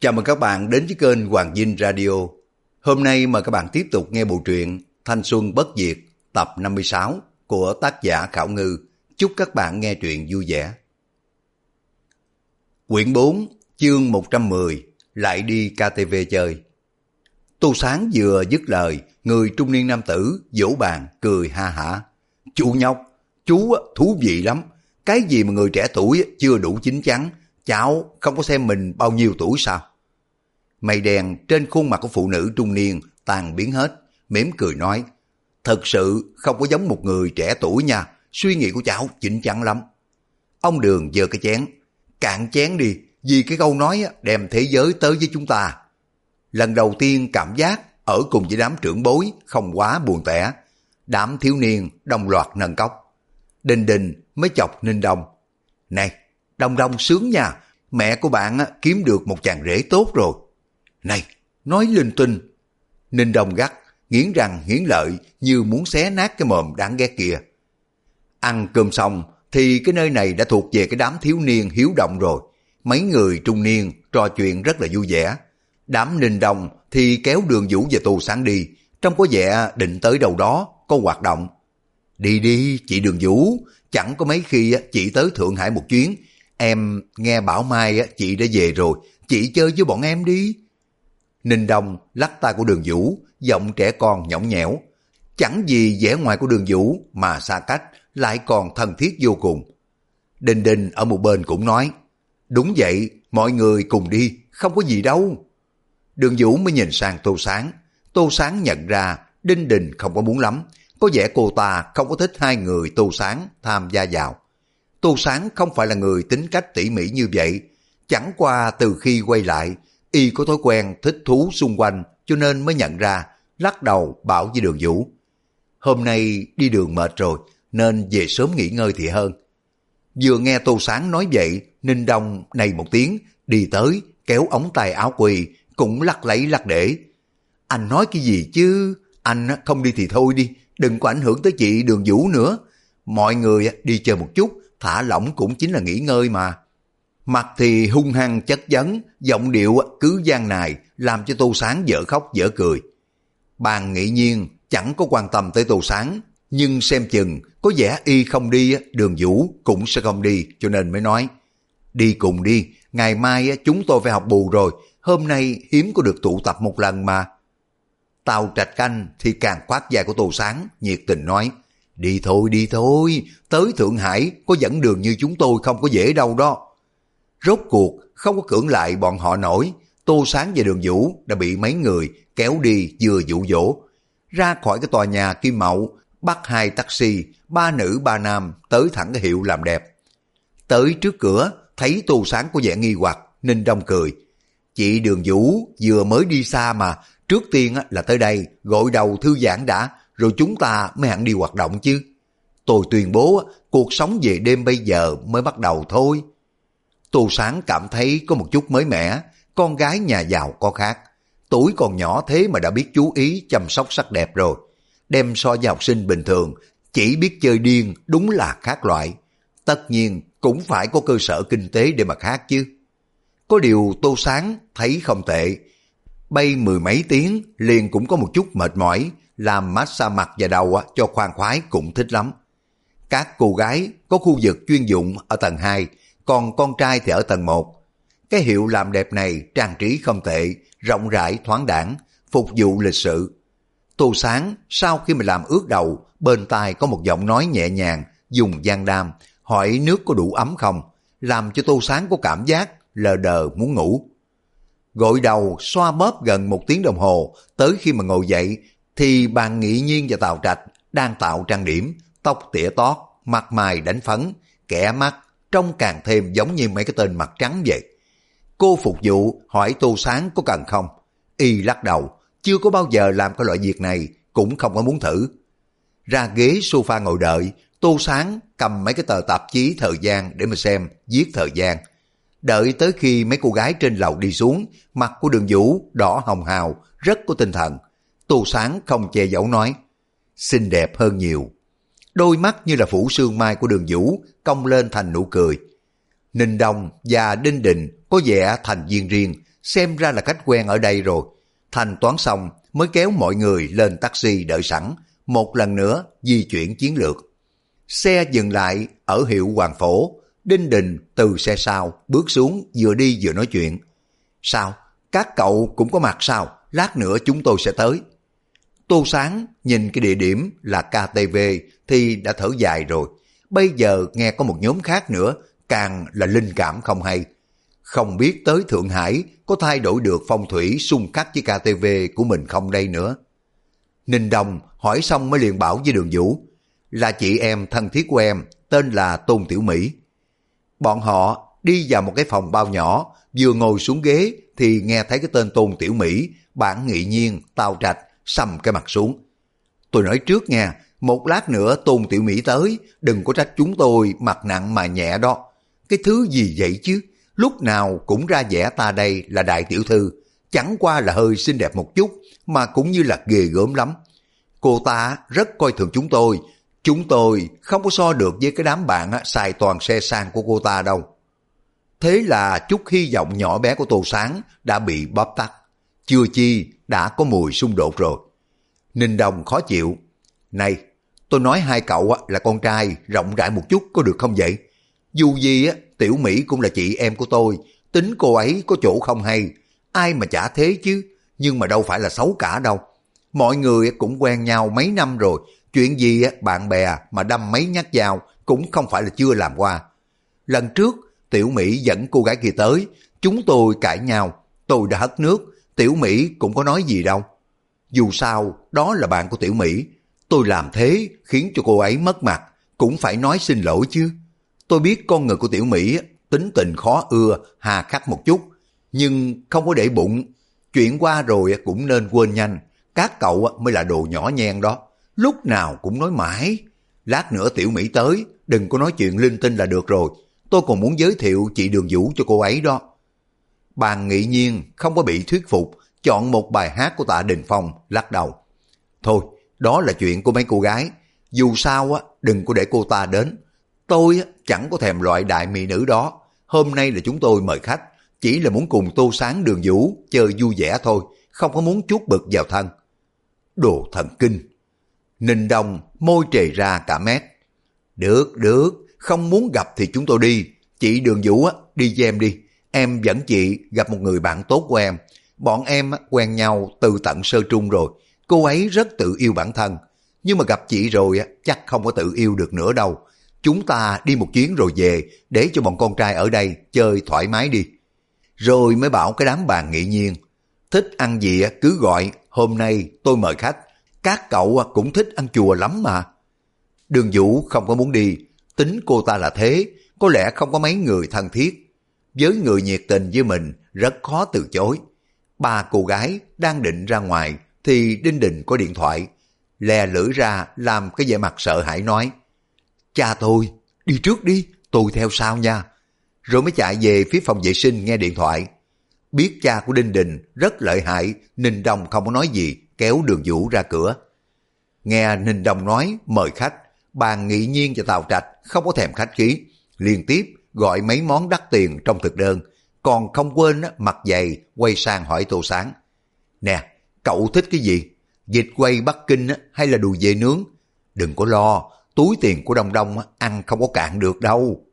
Chào mừng các bạn đến với kênh Hoàng Vinh Radio. Hôm nay mời các bạn tiếp tục nghe bộ truyện Thanh Xuân Bất Diệt tập 56 của tác giả Khảo Ngư. Chúc các bạn nghe truyện vui vẻ. Quyển 4, chương 110, lại đi KTV chơi. Tô Sáng vừa dứt lời, người trung niên nam tử vỗ bàn cười ha hả. Chú nhóc, chú thú vị lắm. Cái gì mà người trẻ tuổi chưa đủ chín chắn, cháu không có xem mình bao nhiêu tuổi sao? Mây đen trên khuôn mặt của phụ nữ trung niên tan biến hết, mỉm cười nói, thật sự không có giống một người trẻ tuổi nha, suy nghĩ của cháu chín chắn lắm. Ông Đường giơ cái chén, cạn chén đi, vì cái câu nói đem thế giới tới với chúng ta. Lần đầu tiên cảm giác ở cùng với đám trưởng bối không quá buồn tẻ, đám thiếu niên đồng loạt nâng cốc. Đình Đình mới chọc Ninh Đông, này, Đông Đông sướng nha, mẹ của bạn kiếm được một chàng rể tốt rồi. Này, nói linh tinh. Ninh Đông gắt, nghiến răng nghiến lợi như muốn xé nát cái mồm đáng ghét kia. Ăn cơm xong thì cái nơi này đã thuộc về cái đám thiếu niên hiếu động rồi. Mấy người trung niên trò chuyện rất là vui vẻ. Đám Ninh Đông thì kéo Đường Vũ và Tô Sáng đi, trông có vẻ định tới đâu đó có hoạt động. Đi đi chị Đường Vũ, chẳng có mấy khi chị tới Thượng Hải một chuyến. Em nghe bảo mai chị đã về rồi, chị chơi với bọn em đi. Ninh Đông lắc tay của Đường Vũ, giọng trẻ con nhõng nhẽo. Chẳng gì vẻ ngoài của Đường Vũ mà xa cách, lại còn thân thiết vô cùng. Đình Đình ở một bên cũng nói, đúng vậy, mọi người cùng đi, không có gì đâu. Đường Vũ mới nhìn sang Tô Sáng. Tô Sáng nhận ra Đinh Đình không có muốn lắm, có vẻ cô ta không có thích hai người Tô Sáng tham gia vào. Tô Sáng không phải là người tính cách tỉ mỉ như vậy, chẳng qua từ khi quay lại, y có thói quen thích thú xung quanh cho nên mới nhận ra, lắc đầu bảo với Đường Vũ. Hôm nay đi đường mệt rồi, nên về sớm nghỉ ngơi thì hơn. Vừa nghe Tô Sáng nói vậy, Ninh Đông này một tiếng, đi tới, kéo ống tay áo quỳ, cũng lắc lấy lắc để. Anh nói cái gì chứ, anh không đi thì thôi đi, đừng có ảnh hưởng tới chị Đường Vũ nữa. Mọi người đi chơi một chút, thả lỏng cũng chính là nghỉ ngơi mà. Mặt thì hung hăng chất vấn, giọng điệu cứ gian nài, làm cho Tô Sáng dở khóc dở cười. Bàn Nghị Nhiên chẳng có quan tâm tới Tô Sáng, nhưng xem chừng có vẻ y không đi, Đường Vũ cũng sẽ không đi, cho nên mới nói, đi cùng đi, ngày mai chúng tôi phải học bù rồi, hôm nay hiếm có được tụ tập một lần mà. Tào Trạch Canh thì càng khoát vai của Tô Sáng, nhiệt tình nói, đi thôi, tới Thượng Hải có dẫn đường như chúng tôi không có dễ đâu đó. Rốt cuộc không có cưỡng lại bọn họ nổi, Tô Sáng và Đường Vũ đã bị mấy người kéo đi vừa dụ dỗ. Ra khỏi cái tòa nhà Kim Mậu, bắt hai taxi, ba nữ ba nam tới thẳng cái hiệu làm đẹp. Tới trước cửa, thấy Tô Sáng có vẻ nghi hoặc, Ninh Đông cười. Chị Đường Vũ vừa mới đi xa mà, trước tiên là tới đây, gội đầu thư giãn đã, rồi chúng ta mới hẳn đi hoạt động chứ. Tôi tuyên bố, cuộc sống về đêm bây giờ mới bắt đầu thôi. Tô Sáng cảm thấy có một chút mới mẻ, con gái nhà giàu có khác. Tuổi còn nhỏ thế mà đã biết chú ý chăm sóc sắc đẹp rồi. Đem so với học sinh bình thường, chỉ biết chơi điên đúng là khác loại. Tất nhiên cũng phải có cơ sở kinh tế để mà khác chứ. Có điều Tô Sáng thấy không tệ. Bay mười mấy tiếng liền cũng có một chút mệt mỏi, làm massage mặt và đầu cho khoan khoái cũng thích lắm. Các cô gái có khu vực chuyên dụng ở tầng 2, còn con trai thì ở tầng 1. Cái hiệu làm đẹp này trang trí không tệ, rộng rãi thoáng đãng, phục vụ lịch sự. Tô Sáng sau khi mà làm ướt đầu, bên tai có một giọng nói nhẹ nhàng, dùng gian đam, hỏi nước có đủ ấm không, làm cho Tô Sáng có cảm giác lờ đờ muốn ngủ. Gội đầu xoa bóp gần 1 tiếng đồng hồ, tới khi mà ngồi dậy thì Bàn Nghị Nhiên và Tào Trạch đang tạo trang điểm, tóc tỉa tót, mặt mày đánh phấn, kẻ mắt, trông càng thêm giống như mấy cái tên mặt trắng vậy. Cô phục vụ hỏi Tô Sáng có cần không, y lắc đầu, chưa có bao giờ làm cái loại việc này, cũng không có muốn thử. Ra ghế sofa ngồi đợi, Tô Sáng cầm mấy cái tờ tạp chí thời gian để mà xem, giết thời gian. Đợi tới khi mấy cô gái trên lầu đi xuống, mặt của Đường Vũ đỏ hồng hào, rất có tinh thần. Tô Sáng không che giấu nói, xinh đẹp hơn nhiều. Đôi mắt như là phủ sương mai của Đường Vũ cong lên thành nụ cười. Ninh Đông và Đinh Đình có vẻ thành viên riêng, xem ra là khách quen ở đây rồi. Thanh toán xong mới kéo mọi người lên taxi đợi sẵn, một lần nữa di chuyển chiến lược. Xe dừng lại ở hiệu Hoàng Phổ, Đinh Đình từ xe sau bước xuống vừa đi vừa nói chuyện. Sao? Các cậu cũng có mặt sao? Lát nữa chúng tôi sẽ tới. Tô Sáng nhìn cái địa điểm là KTV thì đã thở dài rồi. Bây giờ nghe có một nhóm khác nữa, càng là linh cảm không hay. Không biết tới Thượng Hải có thay đổi được phong thủy xung khắc với KTV của mình không đây nữa. Ninh Đông hỏi xong mới liền bảo với Đường Vũ, là chị em thân thiết của em, tên là Tôn Tiểu Mỹ. Bọn họ đi vào một cái phòng bao nhỏ, vừa ngồi xuống ghế thì nghe thấy cái tên Tôn Tiểu Mỹ, Bản Nghị Nhiên, Tào Trạch, sầm cái mặt xuống. Tôi nói trước nha, một lát nữa Tôn Tiểu Mỹ tới, đừng có trách chúng tôi mặt nặng mà nhẹ đó. Cái thứ gì vậy chứ, lúc nào cũng ra vẻ ta đây là đại tiểu thư, chẳng qua là hơi xinh đẹp một chút, mà cũng như là ghê gớm lắm. Cô ta rất coi thường chúng tôi không có so được với cái đám bạn xài toàn xe sang của cô ta đâu. Thế là chút hy vọng nhỏ bé của Tô Sáng đã bị bóp tắt, chưa chi đã có mùi xung đột rồi. Ninh Đông khó chịu, này, tôi nói hai cậu là con trai, rộng rãi một chút có được không vậy? Dù gì Tiểu Mỹ cũng là chị em của tôi, tính cô ấy có chỗ không hay, ai mà chả thế chứ, nhưng mà đâu phải là xấu cả đâu. Mọi người cũng quen nhau mấy năm rồi, chuyện gì bạn bè mà đâm mấy nhát dao cũng không phải là chưa làm qua. Lần trước Tiểu Mỹ dẫn cô gái kia tới, chúng tôi cãi nhau, tôi đã hất nước, Tiểu Mỹ cũng có nói gì đâu. Dù sao đó là bạn của Tiểu Mỹ, tôi làm thế khiến cho cô ấy mất mặt, cũng phải nói xin lỗi chứ. Tôi biết con người của Tiểu Mỹ tính tình khó ưa, hà khắc một chút, nhưng không có để bụng. Chuyện qua rồi cũng nên quên nhanh, các cậu mới là đồ nhỏ nhen đó, lúc nào cũng nói mãi. Lát nữa Tiểu Mỹ tới, đừng có nói chuyện linh tinh là được rồi, tôi còn muốn giới thiệu chị Đường Vũ cho cô ấy đó. Bàn Nghị Nhiên không có bị thuyết phục, chọn một bài hát của Tạ Đình Phong, lắc đầu. Thôi, đó là chuyện của mấy cô gái, dù sao đừng có để cô ta đến. Tôi chẳng có thèm loại đại mỹ nữ đó, hôm nay là chúng tôi mời khách, chỉ là muốn cùng Tô Sáng Đường Vũ chơi vui vẻ thôi, không có muốn chuốt bực vào thân. Đồ thần kinh. Ninh Đông môi trề ra cả mét. Được, không muốn gặp thì chúng tôi đi. Chị Đường Vũ đi với em đi. Em dẫn chị gặp một người bạn tốt của em. Bọn em quen nhau từ tận sơ trung rồi. Cô ấy rất tự yêu bản thân. Nhưng mà gặp chị rồi chắc không có tự yêu được nữa đâu. Chúng ta đi một chuyến rồi về, để cho bọn con trai ở đây chơi thoải mái đi. Rồi mới bảo cái đám Bàn Nghị Nhiên, thích ăn gì cứ gọi, hôm nay tôi mời khách. Các cậu cũng thích ăn chùa lắm mà. Đường Vũ không có muốn đi, tính cô ta là thế, có lẽ không có mấy người thân thiết. Với người nhiệt tình với mình, rất khó từ chối. Ba cô gái đang định ra ngoài, thì Đinh Đình có điện thoại. Lè lưỡi ra, làm cái vẻ mặt sợ hãi nói, cha tôi, đi trước đi, tôi theo sau nha. Rồi mới chạy về phía phòng vệ sinh nghe điện thoại. Biết cha của Đinh Đình rất lợi hại, Ninh Đông không có nói gì, kéo Đường Vũ ra cửa. Nghe Ninh Đông nói mời khách, Bàn Nghị Nhiên và Tào Trạch không có thèm khách khí, liên tiếp gọi mấy món đắt tiền trong thực đơn, còn không quên mặt dày quay sang hỏi Tô Sáng. Nè, cậu thích cái gì? Vịt quay Bắc Kinh hay là đùi dê nướng? Đừng có lo, túi tiền của Đông Đông ăn không có cạn được đâu.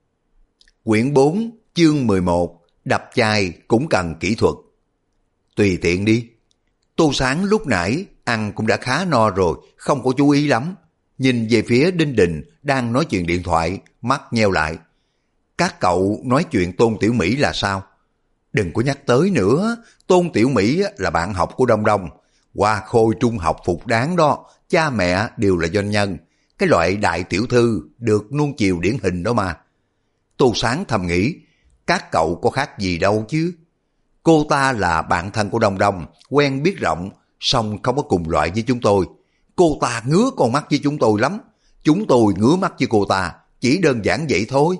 Quyển 4, chương 11, đập chai cũng cần kỹ thuật. Tùy tiện đi. Tô Sáng lúc nãy ăn cũng đã khá no rồi, không có chú ý lắm. Nhìn về phía Đinh Đình đang nói chuyện điện thoại, mắt nheo lại. Các cậu nói chuyện Tôn Tiểu Mỹ là sao? Đừng có nhắc tới nữa, Tôn Tiểu Mỹ là bạn học của Đông Đông. Hoa khôi trung học phục đáng đó, cha mẹ đều là doanh nhân. Cái loại đại tiểu thư được nuông chiều điển hình đó mà. Tô Sáng thầm nghĩ, các cậu có khác gì đâu chứ. Cô ta là bạn thân của Đông Đông, quen biết rộng, song không có cùng loại với chúng tôi. Cô ta ngứa con mắt với chúng tôi lắm. Chúng tôi ngứa mắt với cô ta, chỉ đơn giản vậy thôi.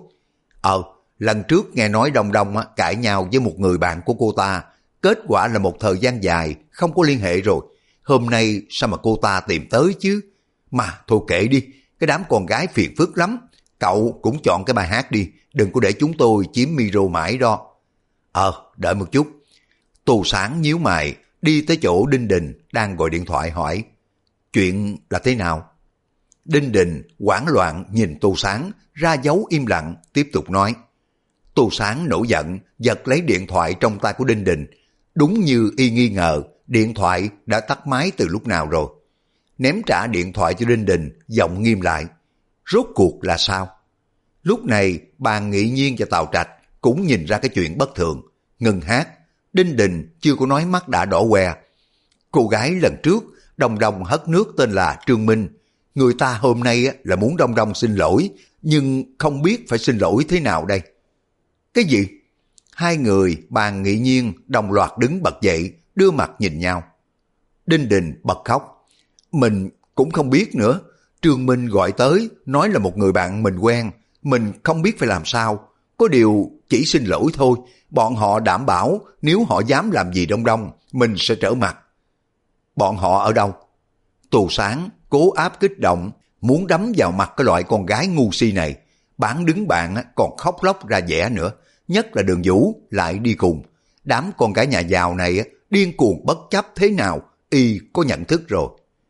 Lần trước nghe nói Đông Đông cãi nhau với một người bạn của cô ta, kết quả là một thời gian dài không có liên hệ rồi. Hôm nay sao mà cô ta tìm tới chứ? Mà thôi kệ đi, cái đám con gái phiền phức lắm. Cậu cũng chọn cái bài hát đi, đừng có để chúng tôi chiếm micro mãi đó. Đợi một chút, Tô Sáng nhíu mày, đi tới chỗ Đinh Đình đang gọi điện thoại hỏi, chuyện là thế nào? Đinh Đình hoảng loạn nhìn Tô Sáng, ra dấu im lặng, tiếp tục nói. Tô Sáng nổi giận, giật lấy điện thoại trong tay của Đinh Đình. Đúng như y nghi ngờ, điện thoại đã tắt máy từ lúc nào rồi. Ném trả điện thoại cho Đinh Đình, giọng nghiêm lại. Rốt cuộc là sao? Lúc này, Bàn Nghị Nhiên và Tào Trạch cũng nhìn ra cái chuyện bất thường. Ngừng hát, Đinh Đình chưa có nói mắt đã đỏ que. Cô gái lần trước, Đồng Đồng hất nước tên là Trương Minh. Người ta hôm nay là muốn Đông Đông xin lỗi, nhưng không biết phải xin lỗi thế nào đây. Cái gì? Hai người Bàn Nghị Nhiên đồng loạt đứng bật dậy, đưa mặt nhìn nhau. Đinh Đình bật khóc. Mình cũng không biết nữa. Trương Minh gọi tới, nói là một người bạn mình quen. Mình không biết phải làm sao. Có điều chỉ xin lỗi thôi. Bọn họ đảm bảo nếu họ dám làm gì Đông Đông, mình sẽ trở mặt. Bọn họ ở đâu? Tô Sáng cố áp kích động, muốn đấm vào mặt cái loại con gái ngu si này. Bán đứng bạn còn khóc lóc ra vẻ nữa. Nhất là Đường Vũ lại đi cùng. Đám con gái nhà giàu này điên cuồng bất chấp thế nào, y có nhận thức rồi.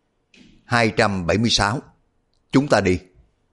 276. Chúng ta đi.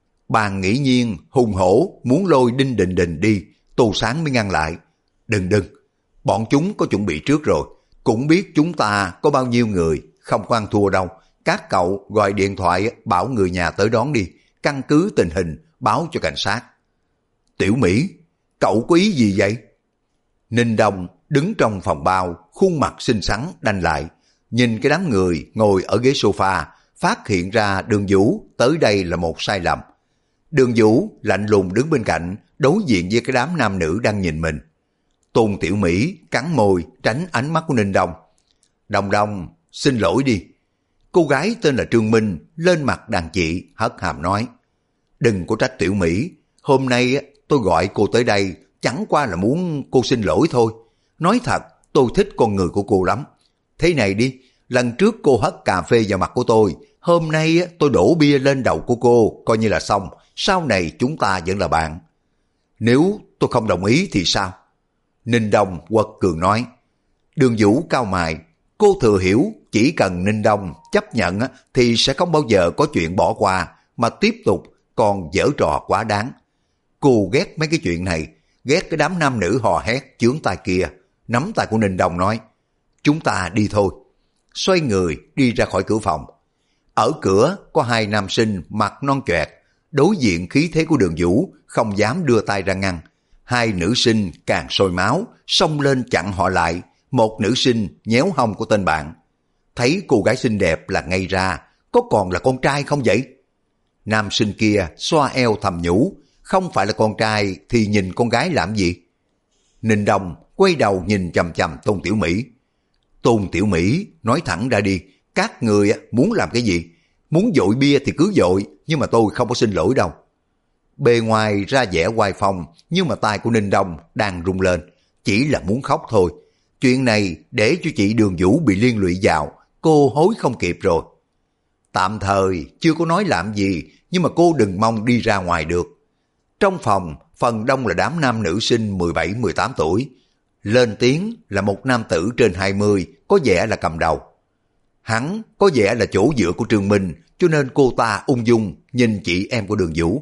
Bàn Nghị Nhiên hùng hổ muốn lôi Đinh Đình đi, Tô Sáng mới ngăn lại. Đừng, bọn chúng có chuẩn bị trước rồi, cũng biết chúng ta có bao nhiêu người, không có ăn thua đâu. Các cậu gọi điện thoại bảo người nhà tới đón đi, căn cứ tình hình báo cho cảnh sát. Tiểu Mỹ, cậu có ý gì vậy? Ninh Đông đứng trong phòng bao, khuôn mặt xinh xắn đanh lại, nhìn cái đám người ngồi ở ghế sofa, phát hiện ra Đường Vũ tới đây là một sai lầm. Đường Vũ lạnh lùng đứng bên cạnh, đối diện với cái đám nam nữ đang nhìn mình. Tôn Tiểu Mỹ cắn môi tránh ánh mắt của Ninh Đông. Đồng Đông, xin lỗi đi. Cô gái tên là Trương Minh lên mặt đàn chị hất hàm nói. Đừng có trách Tiểu Mỹ, hôm nay tôi gọi cô tới đây chẳng qua là muốn cô xin lỗi thôi. Nói thật, tôi thích con người của cô lắm. Thế này đi, lần trước cô hất cà phê vào mặt của tôi, hôm nay tôi đổ bia lên đầu của cô, coi như là xong, sau này chúng ta vẫn là bạn. Nếu tôi không đồng ý thì sao? Ninh Đông quật cường nói. Đường Vũ cao mày, cô thừa hiểu chỉ cần Ninh Đông chấp nhận thì sẽ không bao giờ có chuyện bỏ qua, mà tiếp tục còn giở trò quá đáng. Cô ghét mấy cái chuyện này, ghét cái đám nam nữ hò hét chướng tai kia. Nắm tay của Ninh Đông nói, chúng ta đi thôi. Xoay người đi ra khỏi cửa phòng. Ở cửa có hai nam sinh mặt non choẹt, đối diện khí thế của Đường Vũ không dám đưa tay ra ngăn. Hai nữ sinh càng sôi máu, xông lên chặn họ lại. Một nữ sinh nhéo hông của tên bạn. Thấy cô gái xinh đẹp là ngay ra, có còn là con trai không vậy? Nam sinh kia xoa eo thầm nhủ, không phải là con trai thì nhìn con gái làm gì? Ninh Đông quay đầu nhìn chằm chằm Tôn Tiểu Mỹ. Tôn Tiểu Mỹ nói thẳng ra đi, các người muốn làm cái gì? Muốn dội bia thì cứ dội, nhưng mà tôi không có xin lỗi đâu. Bề ngoài ra vẻ oai phong, nhưng mà tay của Ninh Đông đang rung lên, chỉ là muốn khóc thôi. Chuyện này để cho chị Đường Vũ bị liên lụy vào, cô hối không kịp rồi. Tạm thời chưa có nói làm gì, nhưng mà cô đừng mong đi ra ngoài được. Trong phòng, phần đông là đám nam nữ sinh 17-18 tuổi. Lên tiếng là một nam tử trên 20, có vẻ là cầm đầu. Hắn có vẻ là chỗ dựa của Trương Minh, cho nên cô ta ung dung nhìn chị em của Đường Vũ.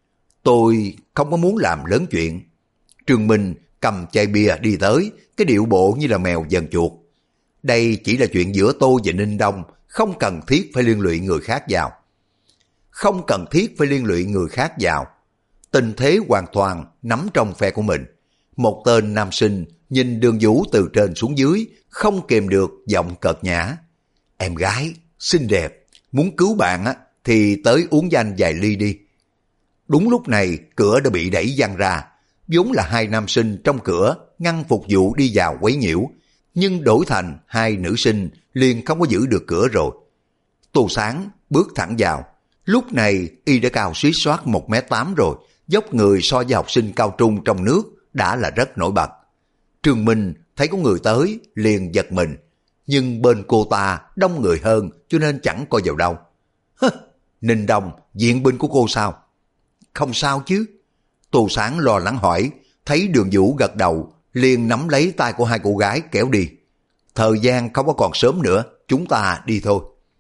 Tôi không có muốn làm lớn chuyện. Trương Minh cầm chai bia đi tới, cái điệu bộ như là mèo dần chuột. Đây chỉ là chuyện giữa tôi và Ninh Đông, không cần thiết phải liên lụy người khác vào. Không cần thiết phải liên lụy người khác vào. Tình thế hoàn toàn nắm trong phe của mình. Một tên nam sinh nhìn Đường Vũ từ trên xuống dưới, không kềm được giọng cợt nhã. Em gái, xinh đẹp, muốn cứu bạn thì tới uống danh vài ly đi. Đúng lúc này cửa đã bị đẩy văng ra. Vốn là hai nam sinh trong cửa ngăn phục vụ đi vào quấy nhiễu, nhưng đổi thành hai nữ sinh liền không có giữ được cửa rồi. Tô Sáng bước thẳng vào. Lúc này y đã cao suýt soát 1m8 rồi, dốc người so với học sinh cao trung trong nước đã là rất nổi bật. Trương Minh thấy có người tới liền giật mình, nhưng bên cô ta đông người hơn cho nên chẳng coi vào đâu. Ninh Đông, diện binh của cô sao? Không sao chứ. Tô Sáng lo lắng hỏi, thấy Đường Vũ gật đầu, liền nắm lấy tay của hai cô gái kéo đi. thời gian không có còn sớm nữa, chúng ta đi thôi.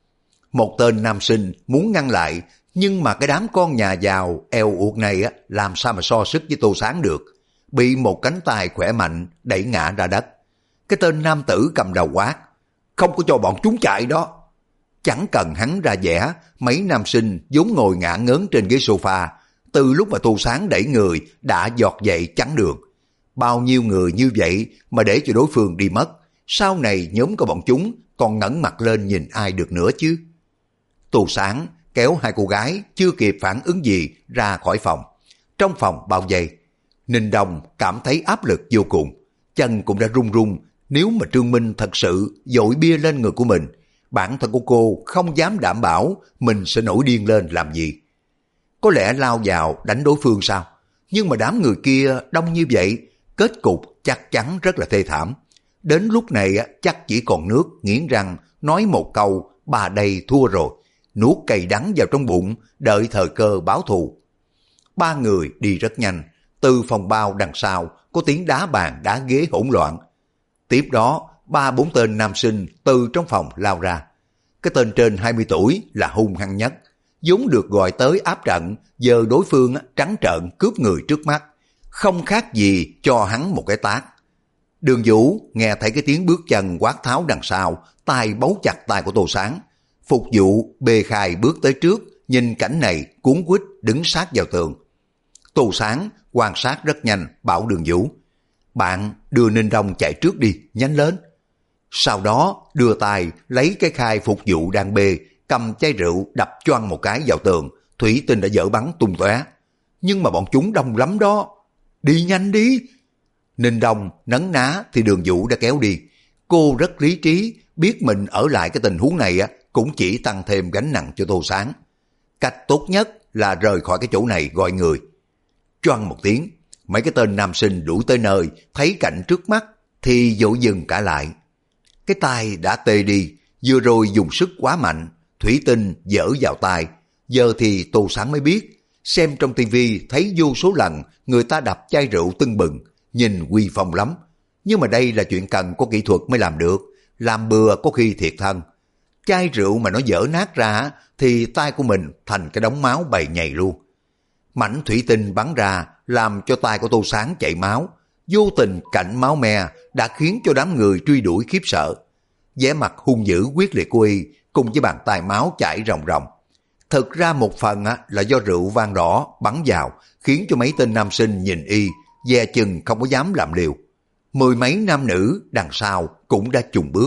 Một tên nam sinh muốn ngăn lại, nhưng mà cái đám con nhà giàu eo uột này á, làm sao mà so sức với Tô Sáng được. Bị một cánh tay khỏe mạnh đẩy ngã ra đất. Cái tên nam tử cầm đầu quát, không có cho bọn chúng chạy đó. Chẳng cần hắn ra vẻ, mấy nam sinh vốn ngồi ngả ngớn trên ghế sofa, từ lúc mà Tô Sáng đẩy người đã giọt dậy chắn đường. Bao nhiêu người như vậy mà để cho đối phương đi mất, sau này nhóm của bọn chúng còn ngẩng mặt lên nhìn ai được nữa chứ. Tô Sáng kéo hai cô gái chưa kịp phản ứng gì ra khỏi phòng. Trong phòng bao vây, Ninh Đông cảm thấy áp lực vô cùng, chân cũng đã run run. Nếu mà Trương Minh thật sự dội bia lên người của mình, bản thân của cô không dám đảm bảo mình sẽ nổi điên lên làm gì. Có lẽ lao vào đánh đối phương sao? Nhưng mà đám người kia đông như vậy, kết cục chắc chắn rất là thê thảm. Đến lúc này chắc chỉ còn nước nghiến răng nói một câu, bà đây thua rồi, nuốt cay đắng vào trong bụng, đợi thời cơ báo thù. Ba người đi rất nhanh, từ phòng bao đằng sau có tiếng đá bàn đá ghế hỗn loạn. Tiếp đó, 3-4 tên nam sinh từ trong phòng lao ra. Cái tên trên 20 tuổi là hung hăng nhất, vốn được gọi tới áp trận, giờ đối phương trắng trợn cướp người trước mắt, không khác gì cho hắn một cái tát. Đường Vũ nghe thấy cái tiếng bước chân quát tháo đằng sau, tay bấu chặt tay của Tô Sáng. Phục vụ bê khai bước tới trước, nhìn cảnh này cuốn quýt đứng sát vào tường. Tô Sáng quan sát rất nhanh, bảo Đường Vũ, bạn đưa Ninh Đông chạy trước đi, nhanh lên. Sau đó đưa tay lấy cái khai phục vụ đang bê, cầm chai rượu đập choang một cái vào tường, thủy tinh đã vỡ bắn tung tóe. Nhưng mà bọn chúng đông lắm đó. Đi nhanh đi. Ninh Đông nấn ná thì Đường Vũ đã kéo đi. Cô rất lý trí, biết mình ở lại cái tình huống này cũng chỉ tăng thêm gánh nặng cho Tô Sáng. Cách tốt nhất là rời khỏi cái chỗ này gọi người. Choang một tiếng, mấy cái tên nam sinh đuổi tới nơi, thấy cảnh trước mắt thì vội dừng cả lại. Cái tay đã tê đi, vừa rồi dùng sức quá mạnh, thủy tinh dở vào tay. Giờ thì Tô Sáng mới biết, xem trong tivi thấy vô số lần người ta đập chai rượu tưng bừng, nhìn uy phong lắm. Nhưng mà đây là chuyện cần có kỹ thuật mới làm được, làm bừa có khi thiệt thân. Chai rượu mà nó dở nát ra thì tay của mình thành cái đống máu bầy nhầy luôn. Mảnh thủy tinh bắn ra làm cho tay của Tô Sáng chảy máu. Vô tình cảnh máu me đã khiến cho đám người truy đuổi khiếp sợ. Vẻ mặt hung dữ quyết liệt của y cùng với bàn tay máu chảy ròng ròng. Thực ra một phần là do rượu vang đỏ bắn vào, khiến cho mấy tên nam sinh nhìn y dè chừng không có dám làm liều. Mười mấy nam nữ đằng sau cũng đã chùng bước.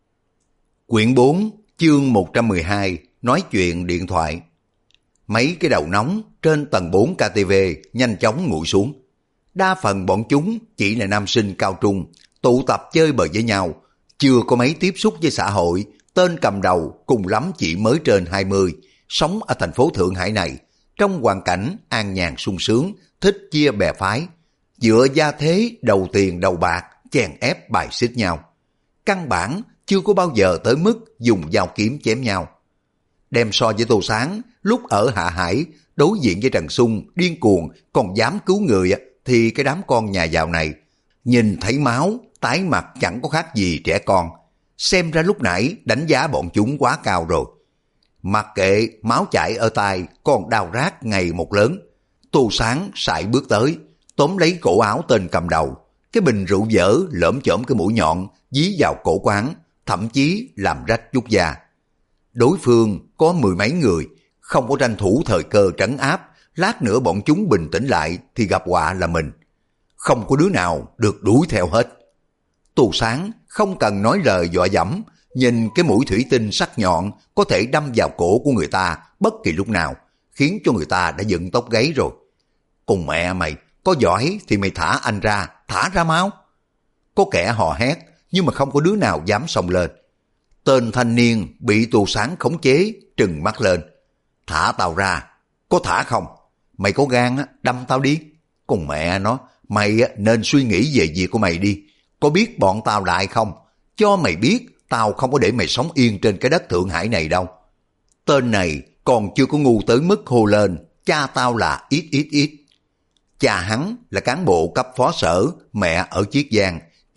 Quyển 4 chương 112 nói chuyện điện thoại. Mấy cái đầu nóng trên tầng 4 KTV nhanh chóng nguội xuống. Đa phần bọn chúng chỉ là nam sinh cao trung, tụ tập chơi bời với nhau, chưa có mấy tiếp xúc với xã hội. Tên cầm đầu cùng lắm chỉ mới trên 20, sống ở thành phố Thượng Hải này, trong hoàn cảnh an nhàn sung sướng, thích chia bè phái, dựa gia thế đầu tiền đầu bạc, chèn ép bài xích nhau. Căn bản chưa có bao giờ tới mức dùng dao kiếm chém nhau. Đem so với Tô Sáng, lúc ở Hạ Hải, đối diện với Trần Xung điên cuồng còn dám cứu người, thì cái đám con nhà giàu này, nhìn thấy máu, tái mặt chẳng có khác gì trẻ con. Xem ra lúc nãy đánh giá bọn chúng quá cao rồi. Mặc kệ máu chảy ở tai còn đau rát ngày một lớn, Tô Sáng sải bước tới, tóm lấy cổ áo tên cầm đầu. Cái bình rượu dở lởm chởm cái mũi nhọn dí vào cổ quán, thậm chí làm rách chút da. Đối phương có mười mấy người, không có tranh thủ thời cơ trấn áp, lát nữa bọn chúng bình tĩnh lại thì gặp họa là mình. Không có đứa nào được đuổi theo hết. Tô Sáng không cần nói lời dọa dẫm, nhìn cái mũi thủy tinh sắc nhọn có thể đâm vào cổ của người ta bất kỳ lúc nào, khiến cho người ta đã dựng tóc gáy rồi. Cùng mẹ mày, có giỏi thì mày thả anh ra, thả ra máu. Có kẻ hò hét, nhưng mà không có đứa nào dám xông lên. Tên thanh niên bị Tô Sáng khống chế, trừng mắt lên. Thả tao ra, có thả không? Mày có gan đâm tao đi. Cùng mẹ nó, mày nên suy nghĩ về việc của mày đi. Có biết bọn tao lại không? Cho mày biết, tao không có để mày sống yên trên cái đất Thượng Hải này đâu. Tên này còn chưa có ngu tới mức hô lên, cha tao là ít. Cha hắn là cán bộ cấp phó sở, mẹ ở Chiết Giang,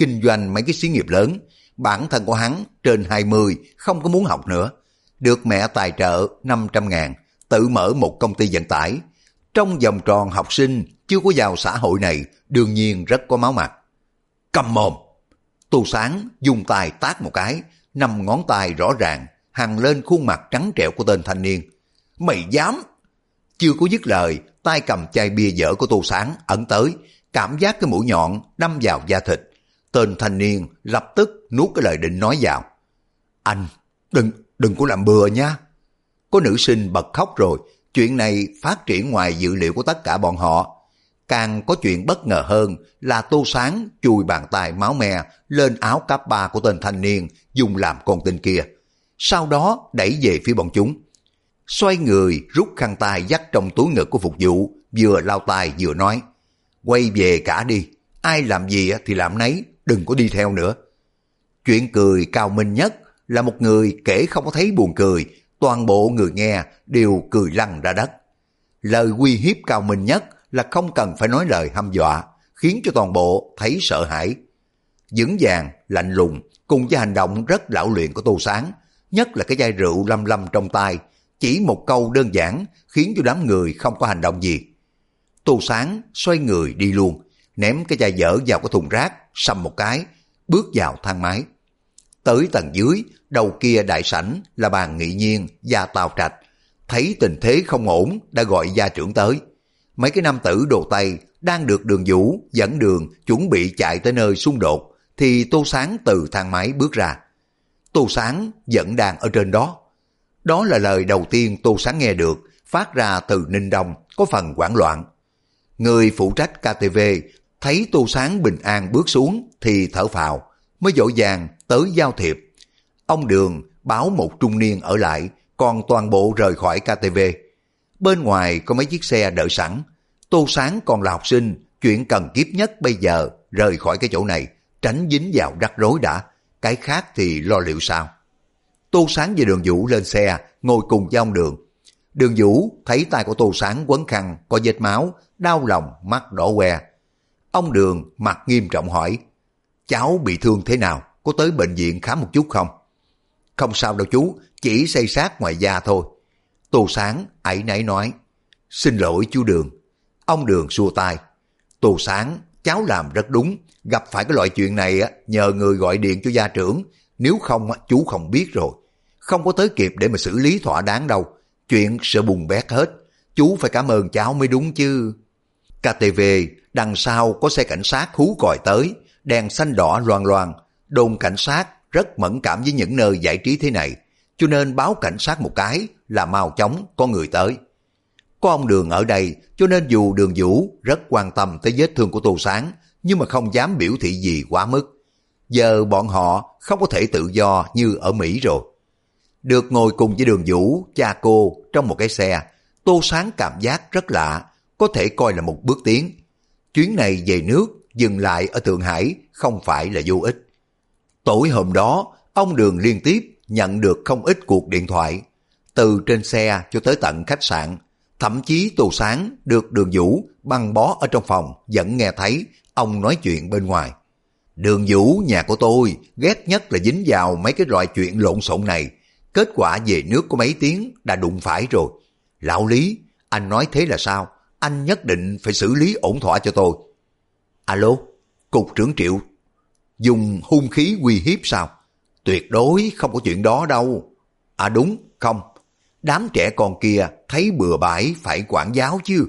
kinh doanh mấy cái xí nghiệp lớn. Bản thân của hắn trên 20, không có muốn học nữa. Được mẹ tài trợ 500.000, tự mở một công ty vận tải. Trong vòng tròn học sinh chưa có vào xã hội này, đương nhiên rất có máu mặt. Cầm mồm! Tô Sáng dùng tay tát một cái, 5 ngón tay rõ ràng hằn lên khuôn mặt trắng trẻo của tên thanh niên. Mày dám! Chưa có dứt lời, tay cầm chai bia dở của Tô Sáng ẩn tới, cảm giác cái mũi nhọn đâm vào da thịt. Tên thanh niên lập tức nuốt cái lời định nói vào. Anh, đừng có làm bừa nha. Có nữ sinh bật khóc rồi, chuyện này phát triển ngoài dự liệu của tất cả bọn họ. Càng có chuyện bất ngờ hơn là Tô Sáng chùi bàn tay máu me lên áo cáp ba của tên thanh niên dùng làm con tin kia. Sau đó đẩy về phía bọn chúng. Xoay người rút khăn tay dắt trong túi ngực của phục vụ, vừa lau tay vừa nói. Quay về cả đi, ai làm gì thì làm nấy, đừng có đi theo nữa. Chuyện cười cao minh nhất là một người kể không có thấy buồn cười, toàn bộ người nghe đều cười lăn ra đất. Lời uy hiếp cao minh nhất là không cần phải nói lời hăm dọa, khiến cho toàn bộ thấy sợ hãi. Vững vàng, lạnh lùng, cùng với hành động rất lão luyện của Tô Sáng, nhất là cái chai rượu lăm lăm trong tay, chỉ một câu đơn giản khiến cho đám người không có hành động gì. Tô Sáng xoay người đi luôn, ném cái chai dở vào cái thùng rác, sầm một cái, bước vào thang máy. Tới tầng dưới, đầu kia đại sảnh là bàn Nghị Nhiên và Tào Trạch, thấy tình thế không ổn đã gọi gia trưởng tới. Mấy cái nam tử đồ Tây đang được Đường Vũ dẫn đường chuẩn bị chạy tới nơi xung đột, thì Tô Sáng từ thang máy bước ra. Tô Sáng vẫn đang ở trên đó. Đó là lời đầu tiên Tô Sáng nghe được, phát ra từ Ninh Đông, có phần hoảng loạn. Người phụ trách KTV thấy Tô Sáng bình an bước xuống thì thở phào, mới vội vàng tới giao thiệp. Ông Đường báo một trung niên ở lại, còn toàn bộ rời khỏi KTV. Bên ngoài có mấy chiếc xe đợi sẵn. Tô Sáng còn là học sinh, chuyện cần kiếp nhất bây giờ rời khỏi cái chỗ này, tránh dính vào rắc rối đã, cái khác thì lo liệu sao. Tô Sáng và Đường Vũ lên xe, ngồi cùng với ông Đường. Đường Vũ thấy tay của Tô Sáng quấn khăn, có vết máu, đau lòng, mắt đỏ que. Ông Đường mặt nghiêm trọng hỏi, cháu bị thương thế nào, có tới bệnh viện khám một chút không? Không sao đâu chú, chỉ xây xát ngoài da thôi. Tô Sáng áy náy nói, xin lỗi chú Đường. Ông Đường xua tay, Tô Sáng, cháu làm rất đúng, gặp phải cái loại chuyện này nhờ người gọi điện cho gia trưởng, nếu không chú không biết rồi. Không có tới kịp để mà xử lý thỏa đáng đâu, chuyện sẽ bùng bét hết, chú phải cảm ơn cháu mới đúng chứ. KTV đằng sau có xe cảnh sát hú còi tới, đèn xanh đỏ loang loang. Đồn cảnh sát rất mẫn cảm với những nơi giải trí thế này, cho nên báo cảnh sát một cái là mau chóng có người tới. Có ông Đường ở đây, cho nên dù Đường Vũ rất quan tâm tới vết thương của Tô Sáng, nhưng mà không dám biểu thị gì quá mức. Giờ bọn họ không có thể tự do như ở Mỹ rồi. Được ngồi cùng với Đường Vũ, cha cô trong một cái xe, Tô Sáng cảm giác rất lạ, có thể coi là một bước tiến. Chuyến này về nước dừng lại ở Thượng Hải không phải là vô ích. Tối hôm đó, ông Đường liên tiếp nhận được không ít cuộc điện thoại, từ trên xe cho tới tận khách sạn. Thậm chí Tô Sáng được Đường Vũ băng bó ở trong phòng vẫn nghe thấy ông nói chuyện bên ngoài. Đường Vũ nhà của tôi ghét nhất là dính vào mấy cái loại chuyện lộn xộn này. Kết quả về nước có mấy tiếng đã đụng phải rồi. Lão Lý, anh nói thế là sao? Anh nhất định phải xử lý ổn thỏa cho tôi. Alo, cục trưởng Triệu. Dùng hung khí uy hiếp sao? Tuyệt đối không có chuyện đó đâu. À đúng, không. Đám trẻ con kia thấy bừa bãi phải quản giáo chứ.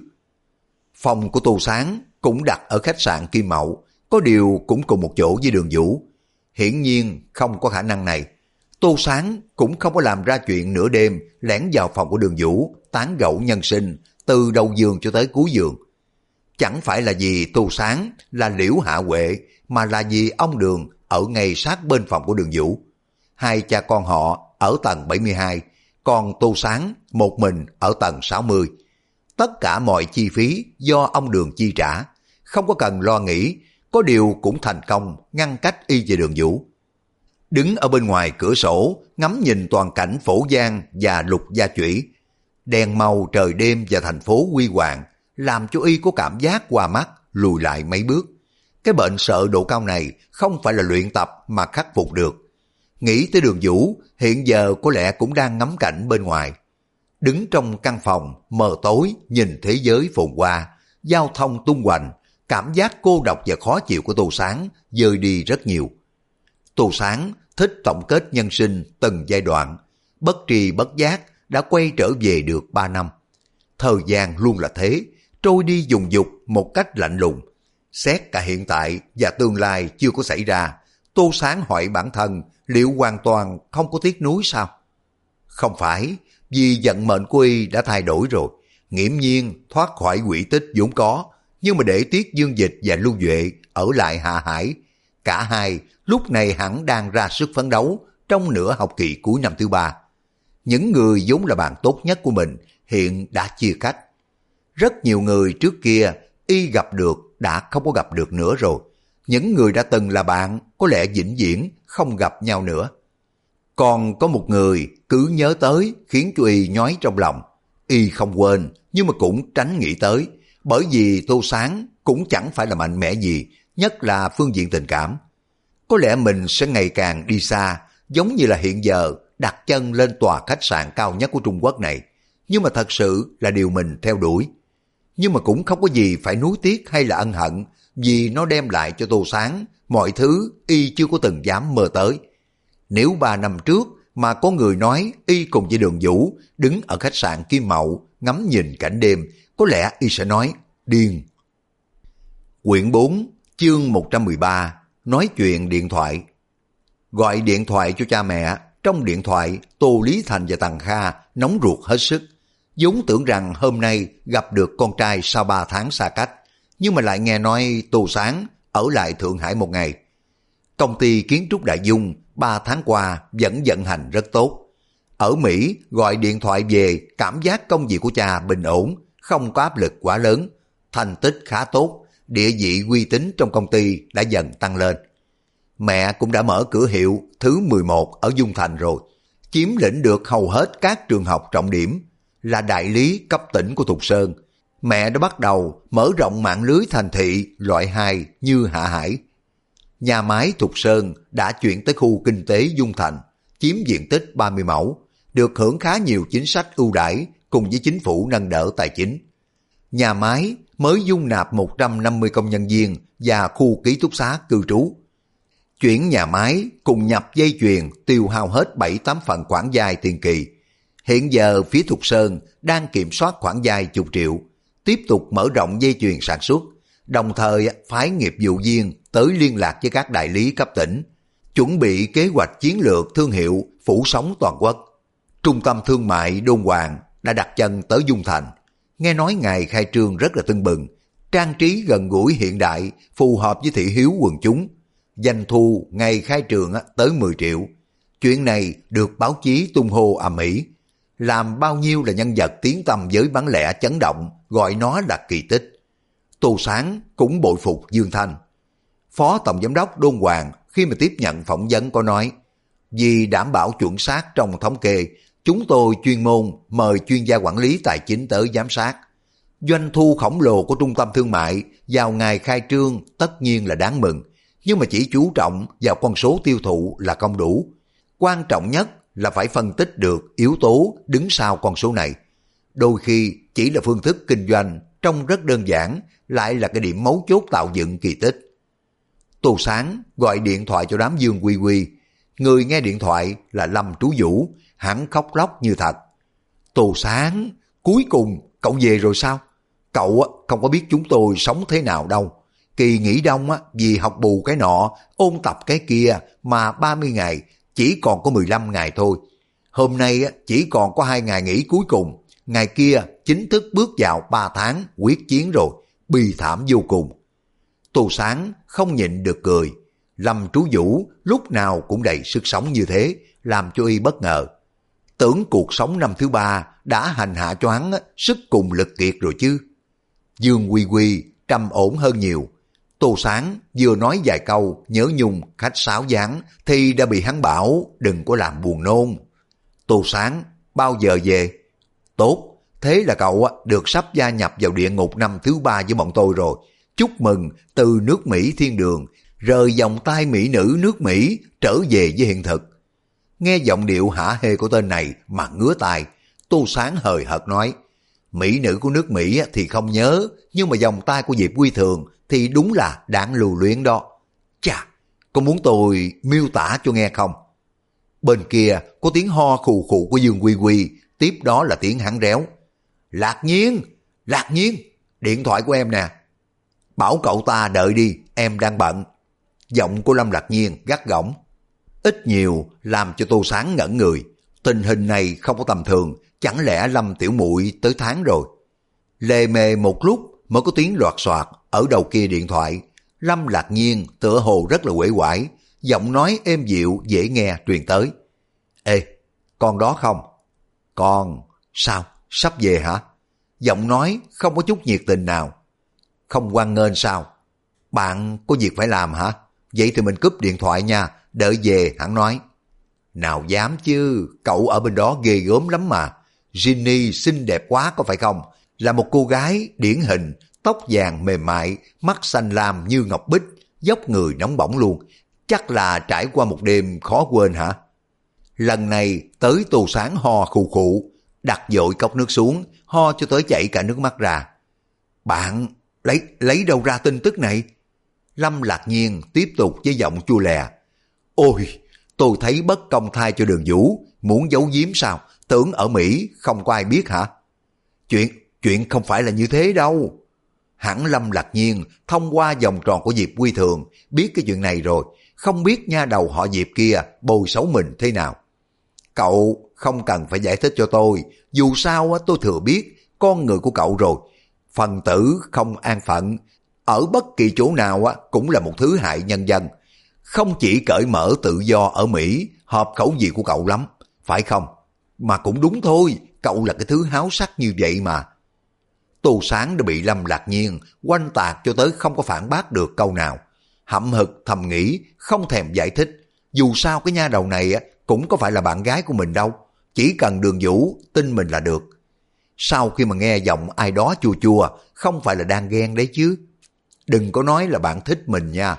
Phòng của Tô Sáng cũng đặt ở khách sạn Kim Mậu, có điều cũng cùng một chỗ với Đường Vũ. Hiển nhiên không có khả năng này. Tô Sáng cũng không có làm ra chuyện nửa đêm lẻn vào phòng của Đường Vũ, tán gẫu nhân sinh, từ đầu giường cho tới cuối giường. Chẳng phải là vì Tô Sáng là Liễu Hạ Huệ, mà là vì ông Đường ở ngay sát bên phòng của Đường Vũ. Hai cha con họ ở tầng 72, còn Tô Sáng một mình ở tầng 60. Tất cả mọi chi phí do ông Đường chi trả, không có cần lo nghĩ, có điều cũng thành công ngăn cách y về Đường Vũ. Đứng ở bên ngoài cửa sổ, ngắm nhìn toàn cảnh Phổ Giang và Lục Gia Chủy. Đèn màu trời đêm và thành phố huy hoàng, làm cho y có cảm giác qua mắt, lùi lại mấy bước. Cái bệnh sợ độ cao này không phải là luyện tập mà khắc phục được. Nghĩ tới Đường Vũ, hiện giờ có lẽ cũng đang ngắm cảnh bên ngoài. Đứng trong căn phòng, mờ tối, nhìn thế giới phồn hoa, giao thông tung hoành, cảm giác cô độc và khó chịu của Tô Sáng dời đi rất nhiều. Tô Sáng thích tổng kết nhân sinh từng giai đoạn, bất tri bất giác đã quay trở về được 3 năm. Thời gian luôn là thế, trôi đi dùng dục một cách lạnh lùng. Xét cả hiện tại và tương lai chưa có xảy ra, Tô Sáng hỏi bản thân liệu hoàn toàn không có tiếc nuối sao? Không phải, vì vận mệnh của y đã thay đổi rồi, nghiễm nhiên thoát khỏi quỹ tích vốn có, nhưng mà để Tiết Dương Dịch và Lưu Duệ ở lại Hạ Hải. Cả hai lúc này hẳn đang ra sức phấn đấu trong nửa học kỳ cuối năm thứ 3. Những người vốn là bạn tốt nhất của mình hiện đã chia cách. Rất nhiều người trước kia y gặp được đã không có gặp được nữa rồi. Những người đã từng là bạn có lẽ vĩnh viễn không gặp nhau nữa. Còn có một người cứ nhớ tới khiến cho y nhói trong lòng. Y không quên nhưng mà cũng tránh nghĩ tới, bởi vì Tô Sáng cũng chẳng phải là mạnh mẽ gì, nhất là phương diện tình cảm. Có lẽ mình sẽ ngày càng đi xa, giống như là hiện giờ đặt chân lên tòa khách sạn cao nhất của Trung Quốc này. Nhưng mà thật sự là điều mình theo đuổi. Nhưng mà cũng không có gì phải nuối tiếc hay là ân hận, vì nó đem lại cho Tô Sáng mọi thứ y chưa có từng dám mơ tới. Nếu 3 năm trước mà có người nói y cùng với Đường Vũ đứng ở khách sạn Kim Mậu ngắm nhìn cảnh đêm, có lẽ y sẽ nói điên. Quyển 4, chương 113, nói chuyện điện thoại. Gọi điện thoại cho cha mẹ. Trong điện thoại, Tô Lý Thành và Tằng Kha nóng ruột hết sức. vốn tưởng rằng hôm nay gặp được con trai sau 3 tháng xa cách, nhưng mà lại nghe nói Tô Sáng ở lại Thượng Hải một ngày. Công ty kiến trúc Đại Dung 3 tháng qua vẫn vận hành rất tốt. Ở Mỹ gọi điện thoại về, cảm giác công việc của cha bình ổn, không có áp lực quá lớn, thành tích khá tốt, địa vị uy tín trong công ty đã dần tăng lên. Mẹ cũng đã mở cửa hiệu thứ 11 ở Dung Thành rồi, chiếm lĩnh được hầu hết các trường học trọng điểm, là đại lý cấp tỉnh của Thục Sơn. Mẹ đã bắt đầu mở rộng mạng lưới thành thị loại 2 như Hạ Hải. Nhà máy Thục Sơn đã chuyển tới khu kinh tế Dung Thành, chiếm diện tích 30 mẫu, được hưởng khá nhiều chính sách ưu đãi cùng với chính phủ nâng đỡ tài chính. Nhà máy mới dung nạp 150 công nhân viên và khu ký túc xá cư trú. Chuyển nhà máy cùng nhập dây chuyền tiêu hao hết 7-8 phần khoản vay tiền kỳ. Hiện giờ phía Thục Sơn đang kiểm soát khoản vay chục triệu, tiếp tục mở rộng dây chuyền sản xuất, đồng thời phái nghiệp vụ viên tới liên lạc với các đại lý cấp tỉnh, chuẩn bị kế hoạch chiến lược thương hiệu phủ sóng toàn quốc. Trung tâm thương mại Đôn Hoàng đã đặt chân tới Dung Thành. Nghe nói ngày khai trương rất là tưng bừng, trang trí gần gũi hiện đại, phù hợp với thị hiếu quần chúng. Doanh thu ngày khai trương tới 10 triệu. Chuyện này được báo chí tung hô ầm ĩ, làm bao nhiêu là nhân vật tiếng tăm giới bán lẻ chấn động, gọi nó là kỳ tích. Tô Sáng cũng bội phục Dương Thanh. Phó Tổng Giám đốc Đôn Hoàng khi mà tiếp nhận phỏng vấn có nói, vì đảm bảo chuẩn xác trong thống kê, chúng tôi chuyên môn mời chuyên gia quản lý tài chính tới giám sát. Doanh thu khổng lồ của trung tâm thương mại vào ngày khai trương tất nhiên là đáng mừng, nhưng mà chỉ chú trọng vào con số tiêu thụ là không đủ. Quan trọng nhất là phải phân tích được yếu tố đứng sau con số này. Đôi khi chỉ là phương thức kinh doanh trông rất đơn giản, lại là cái điểm mấu chốt tạo dựng kỳ tích. Tô Sáng gọi điện thoại cho đám Dương Quy Quy. Người nghe điện thoại là Lâm Trú Vũ, hắn khóc lóc như thật. Tô Sáng, cuối cùng cậu về rồi sao? Cậu không có biết chúng tôi sống thế nào đâu. Kỳ nghỉ đông vì học bù cái nọ, ôn tập cái kia mà 30 ngày, chỉ còn có 15 ngày thôi. Hôm nay chỉ còn có 2 ngày nghỉ cuối cùng, ngày kia chính thức bước vào 3 tháng quyết chiến rồi, bi thảm vô cùng. Tô Sáng không nhịn được cười. Lâm Trú Vũ lúc nào cũng đầy sức sống như thế, làm cho y bất ngờ. Tưởng cuộc sống năm thứ 3 đã hành hạ cho hắn sức cùng lực kiệt rồi chứ. Dương Quy Quy trầm ổn hơn nhiều. Tô Sáng vừa nói vài câu nhớ nhung khách sáo dáng thì đã bị hắn bảo đừng có làm buồn nôn. Tô Sáng, bao giờ về? Tốt, thế là cậu được sắp gia nhập vào địa ngục năm thứ 3 với bọn tôi rồi. chúc mừng từ nước Mỹ thiên đường, rời vòng tay mỹ nữ nước Mỹ trở về với hiện thực. Nghe giọng điệu hả hê của tên này mà ngứa tai, Tô Sáng hời hợt nói, mỹ nữ của nước Mỹ thì không nhớ, nhưng mà vòng tay của Diệp Quy Thường thì đúng là đáng lưu luyến đó. Chà, có muốn tôi miêu tả cho nghe không? Bên kia có tiếng ho khù khù của Dương Quy Quy, tiếp đó là tiếng hắn réo. Lạc Nhiên, điện thoại của em nè. Bảo cậu ta đợi đi, em đang bận. Giọng của Lâm Lạc Nhiên gắt gỏng. Ít nhiều làm cho Tô Sáng ngẩn người. Tình hình này không có tầm thường, chẳng lẽ Lâm tiểu muội tới tháng rồi. Lề mề một lúc mới có tiếng loạt soạt ở đầu kia điện thoại. Lâm Lạc Nhiên tựa hồ rất là uể oải, giọng nói êm dịu dễ nghe truyền tới. Ê, con đó không? Con, sao, sắp về hả? Giọng nói không có chút nhiệt tình nào. Không hoan nghênh sao? Bạn có việc phải làm hả? Vậy thì mình cúp điện thoại nha, đợi về hẳn nói. Nào dám chứ, cậu ở bên đó ghê gớm lắm mà. Ginny xinh đẹp quá có phải không? Là một cô gái điển hình, tóc vàng mềm mại, mắt xanh lam như ngọc bích, dốc người nóng bỏng luôn. Chắc là trải qua một đêm khó quên hả? Lần này tới Tô Sáng ho khù khụ, đặt dội cốc nước xuống, ho cho tới chảy cả nước mắt ra. Bạn lấy đâu ra tin tức này? Lâm Lạc Nhiên tiếp tục với giọng chua lè. Ôi, tôi thấy bất công thay cho Đường Vũ, muốn giấu giếm sao? Tưởng ở Mỹ không có ai biết hả? Chuyện không phải là như thế đâu. Hẳn Lâm Lạc Nhiên thông qua vòng tròn của Diệp Quy Thường biết cái chuyện này rồi, không biết nha đầu họ Diệp kia bôi xấu mình thế nào. Cậu không cần phải giải thích cho tôi, dù sao tôi thừa biết con người của cậu rồi. Phần tử không an phận, ở bất kỳ chỗ nào cũng là một thứ hại nhân dân. Không chỉ cởi mở tự do ở Mỹ, hợp khẩu vị của cậu lắm, phải không? Mà cũng đúng thôi, cậu là cái thứ háo sắc như vậy mà. Tô Sáng đã bị Lâm Lạc Nhiên oanh tạc cho tới không có phản bác được câu nào. Hậm hực thầm nghĩ, không thèm giải thích. Dù sao cái nha đầu này cũng có phải là bạn gái của mình đâu. Chỉ cần Đường Vũ tin mình là được. Sau khi mà nghe giọng ai đó chua chua, không phải là đang ghen đấy chứ. Đừng có nói là bạn thích mình nha.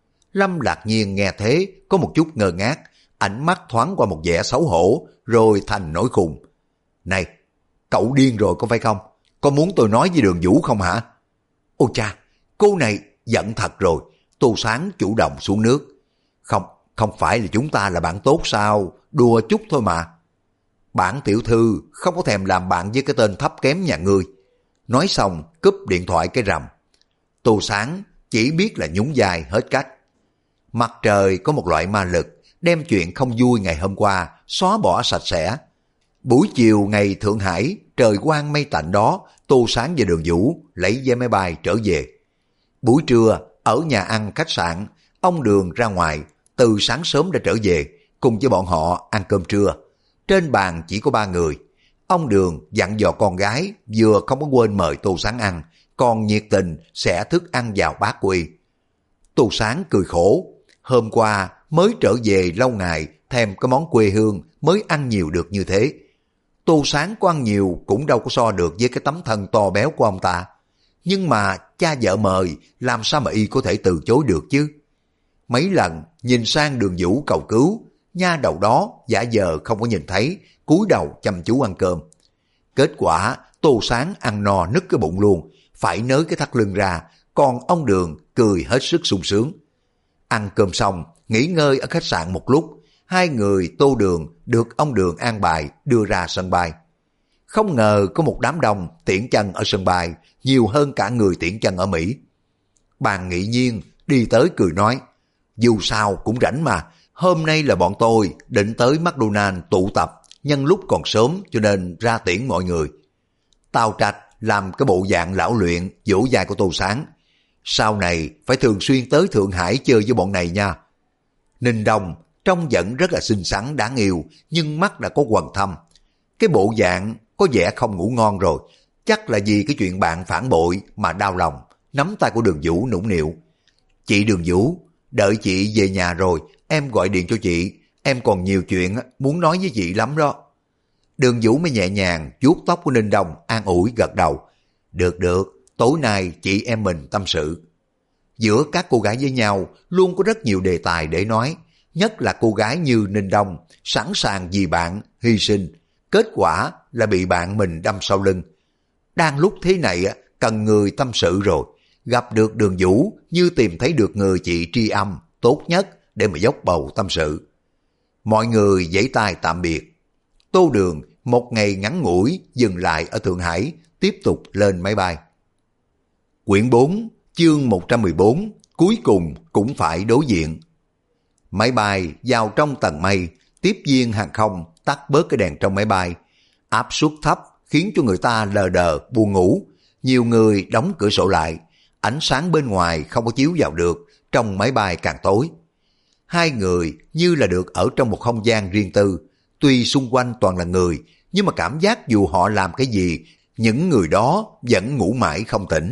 Lâm Lạc Nhiên nghe thế, có một chút ngơ ngác, ánh mắt thoáng qua một vẻ xấu hổ, rồi thành nổi khùng. Này, cậu điên rồi có phải không? Có muốn tôi nói với Đường Vũ không hả? Ôi cha, cô này giận thật rồi. Tô Sáng chủ động xuống nước. Không phải là chúng ta là bạn tốt sao? Đùa chút thôi mà. Bản tiểu thư không có thèm làm bạn với cái tên thấp kém nhà ngươi. Nói xong cúp điện thoại cái rầm. Tô Sáng chỉ biết là nhún vai hết cách. Mặt trời có một loại ma lực đem chuyện không vui ngày hôm qua xóa bỏ sạch sẽ. Buổi chiều ngày Thượng Hải trời quang mây tạnh đó, Tô Sáng và Đường Vũ lấy vé máy bay trở về. Buổi trưa ở nhà ăn khách sạn, ông Đường ra ngoài từ sáng sớm đã trở về cùng với bọn họ ăn cơm trưa. Trên bàn chỉ có 3 người. Ông Đường dặn dò con gái vừa không có quên mời Tô Sáng ăn, còn nhiệt tình sẽ thức ăn vào bát của y. Tô Sáng cười khổ. Hôm qua mới trở về lâu ngày, thèm cái món quê hương mới ăn nhiều được như thế. Tô Sáng có ăn nhiều cũng đâu có so được với cái tấm thân to béo của ông ta. Nhưng mà cha vợ mời, làm sao mà y có thể từ chối được chứ? Mấy lần nhìn sang Đường Vũ cầu cứu, nha đầu đó giả vờ không có nhìn thấy, cúi đầu chăm chú ăn cơm. Kết quả Tô Sáng ăn no nứt cái bụng luôn, phải nới cái thắt lưng ra, còn ông Đường cười hết sức sung sướng. Ăn cơm xong, nghỉ ngơi ở khách sạn một lúc, hai người Tô Đường được ông Đường an bài đưa ra sân bay. Không ngờ có một đám đông tiễn chân ở sân bay nhiều hơn cả người tiễn chân ở Mỹ. Bàn Nghị Nhiên đi tới cười nói, dù sao cũng rảnh mà, hôm nay là bọn tôi định tới McDonald's tụ tập, nhân lúc còn sớm cho nên ra tiễn mọi người. Tào Trạch làm cái bộ dạng lão luyện vỗ vai của Tô Sáng. Sau này phải thường xuyên tới Thượng Hải chơi với bọn này nha. Ninh Đông trông vẫn rất là xinh xắn đáng yêu, nhưng mắt đã có quầng thâm. Cái bộ dạng có vẻ không ngủ ngon rồi, chắc là vì cái chuyện bạn phản bội mà đau lòng, nắm tay của Đường Vũ nũng nịu. Chị Đường Vũ, đợi chị về nhà rồi, em gọi điện cho chị, em còn nhiều chuyện muốn nói với chị lắm đó. Đường Vũ mới nhẹ nhàng vuốt tóc của Ninh Đông an ủi gật đầu. Được, tối nay chị em mình tâm sự. Giữa các cô gái với nhau luôn có rất nhiều đề tài để nói, nhất là cô gái như Ninh Đông, sẵn sàng vì bạn hy sinh, kết quả là bị bạn mình đâm sau lưng. Đang lúc thế này cần người tâm sự rồi, gặp được Đường Vũ như tìm thấy được người chị tri âm tốt nhất để mà dốc bầu tâm sự. Mọi người giãy tay tạm biệt. Tô Đường một ngày ngắn ngủi dừng lại ở Thượng Hải, tiếp tục lên máy bay. Quyển 4, chương 114, cuối cùng cũng phải đối diện. Máy bay vào trong tầng mây, tiếp viên hàng không tắt bớt cái đèn trong máy bay. Áp suất thấp khiến cho người ta lờ đờ buồn ngủ. Nhiều người đóng cửa sổ lại, ánh sáng bên ngoài không có chiếu vào được, trong máy bay càng tối. Hai người như là được ở trong một không gian riêng tư, tuy xung quanh toàn là người, nhưng mà cảm giác dù họ làm cái gì, những người đó vẫn ngủ mãi không tỉnh.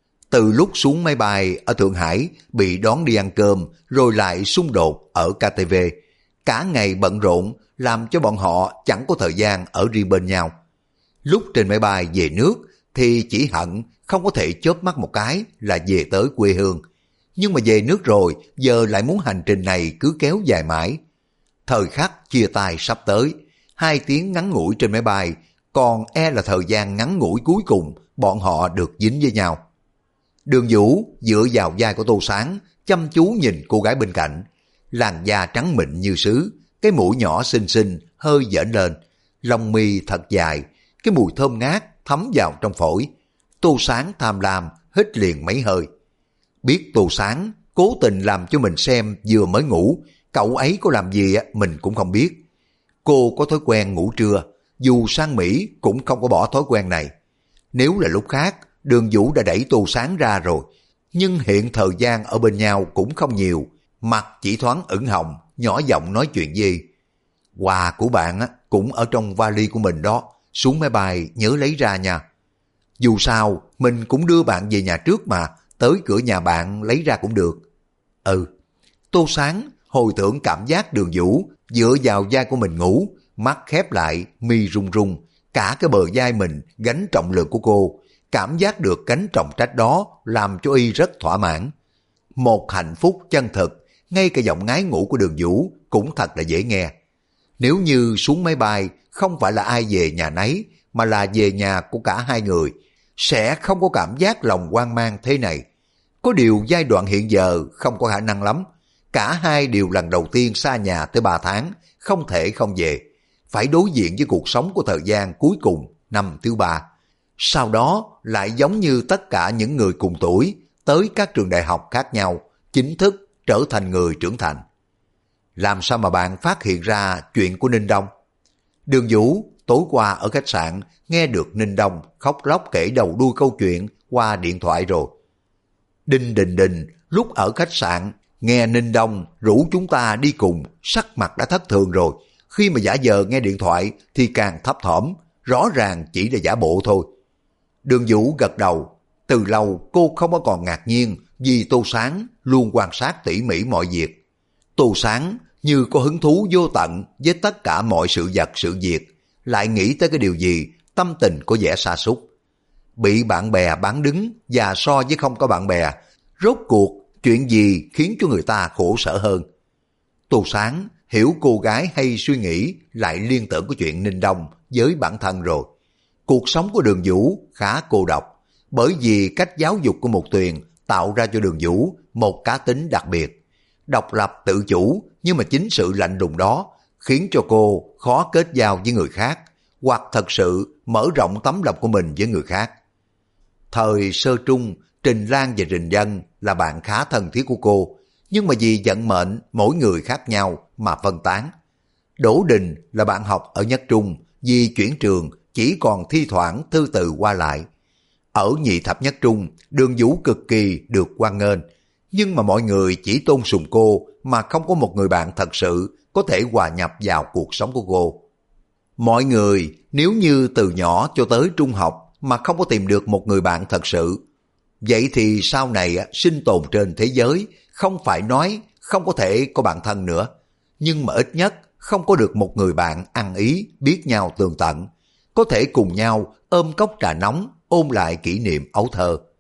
Từ lúc xuống máy bay ở Thượng Hải bị đón đi ăn cơm rồi lại xung đột ở KTV, cả ngày bận rộn làm cho bọn họ chẳng có thời gian ở riêng bên nhau. Lúc trên máy bay về nước thì chỉ hận không có thể chớp mắt một cái là về tới quê hương. Nhưng mà về nước rồi giờ lại muốn hành trình này cứ kéo dài mãi. Thời khắc chia tay sắp tới, 2 tiếng ngắn ngủi trên máy bay, còn e là thời gian ngắn ngủi cuối cùng bọn họ được dính với nhau. Đường Vũ dựa vào vai của Tô Sáng, chăm chú nhìn cô gái bên cạnh. Làn da trắng mịn như sứ, cái mũi nhỏ xinh xinh hơi dễn lên, lông mi thật dài, cái mùi thơm ngát thấm vào trong phổi. Tô Sáng tham lam hít liền mấy hơi. Biết Tô Sáng cố tình làm cho mình xem vừa mới ngủ, cậu ấy có làm gì mình cũng không biết. Cô có thói quen ngủ trưa, dù sang Mỹ cũng không có bỏ thói quen này. Nếu là lúc khác, Đường Vũ đã đẩy Tô Sáng ra rồi, nhưng hiện thời gian ở bên nhau cũng không nhiều, mặt chỉ thoáng ửng hồng, nhỏ giọng nói chuyện gì. Quà của bạn cũng ở trong vali của mình đó, xuống máy bay nhớ lấy ra nha. Dù sao, mình cũng đưa bạn về nhà trước mà, tới cửa nhà bạn lấy ra cũng được. Ừ. Tô Sáng hồi tưởng cảm giác Đường Vũ dựa vào vai của mình ngủ, mắt khép lại, mi run run, cả cái bờ vai mình gánh trọng lượng của cô, cảm giác được gánh trọng trách đó làm cho y rất thỏa mãn. Một hạnh phúc chân thực, ngay cả giọng ngái ngủ của Đường Vũ cũng thật là dễ nghe. Nếu như xuống máy bay không phải là ai về nhà nấy, mà là về nhà của cả hai người, sẽ không có cảm giác lòng hoang mang thế này. Có điều giai đoạn hiện giờ không có khả năng lắm. Cả hai đều lần đầu tiên xa nhà tới 3 tháng, không thể không về. Phải đối diện với cuộc sống của thời gian cuối cùng năm thứ 3. Sau đó lại giống như tất cả những người cùng tuổi, tới các trường đại học khác nhau, chính thức trở thành người trưởng thành. Làm sao mà bạn phát hiện ra chuyện của Ninh Đông? Đường Vũ tối qua ở khách sạn nghe được Ninh Đông khóc lóc kể đầu đuôi câu chuyện qua điện thoại rồi. Đinh Đình Đình lúc ở khách sạn nghe Ninh Đông rủ chúng ta đi cùng, sắc mặt đã thất thường rồi. Khi mà giả vờ nghe điện thoại thì càng thấp thỏm, rõ ràng chỉ là giả bộ thôi. Đường Vũ gật đầu, từ lâu cô không có còn ngạc nhiên vì Tô Sáng luôn quan sát tỉ mỉ mọi việc. Tô Sáng như có hứng thú vô tận với tất cả mọi sự vật sự việc, lại nghĩ tới cái điều gì, tâm tình có vẻ sa sút. Bị bạn bè bán đứng và so với không có bạn bè, rốt cuộc chuyện gì khiến cho người ta khổ sở hơn? Tô Sáng hiểu cô gái hay suy nghĩ lại liên tưởng của chuyện Ninh Đông với bản thân rồi. Cuộc sống của Đường Vũ khá cô độc, bởi vì cách giáo dục của Mục Tuyền tạo ra cho Đường Vũ một cá tính đặc biệt. Độc lập tự chủ, nhưng mà chính sự lạnh lùng đó khiến cho cô khó kết giao với người khác, hoặc thật sự mở rộng tấm lòng của mình với người khác. Thời sơ trung, Trình Lan và Trình Dân là bạn khá thân thiết của cô, nhưng mà vì vận mệnh mỗi người khác nhau mà phân tán. Đỗ Đình là bạn học ở Nhất Trung, vì chuyển trường chỉ còn thi thoảng thư từ qua lại. Ở nhị thập Nhất Trung, Đường Vũ cực kỳ được hoan nghênh, nhưng mà mọi người chỉ tôn sùng cô mà không có một người bạn thật sự có thể hòa nhập vào cuộc sống của cô. Mọi người nếu như từ nhỏ cho tới trung học mà không có tìm được một người bạn thật sự, vậy thì sau này sinh tồn trên thế giới không phải nói không có thể có bạn thân nữa, nhưng mà ít nhất không có được một người bạn ăn ý, biết nhau tường tận, có thể cùng nhau ôm cốc trà nóng, ôn lại kỷ niệm ấu thơ.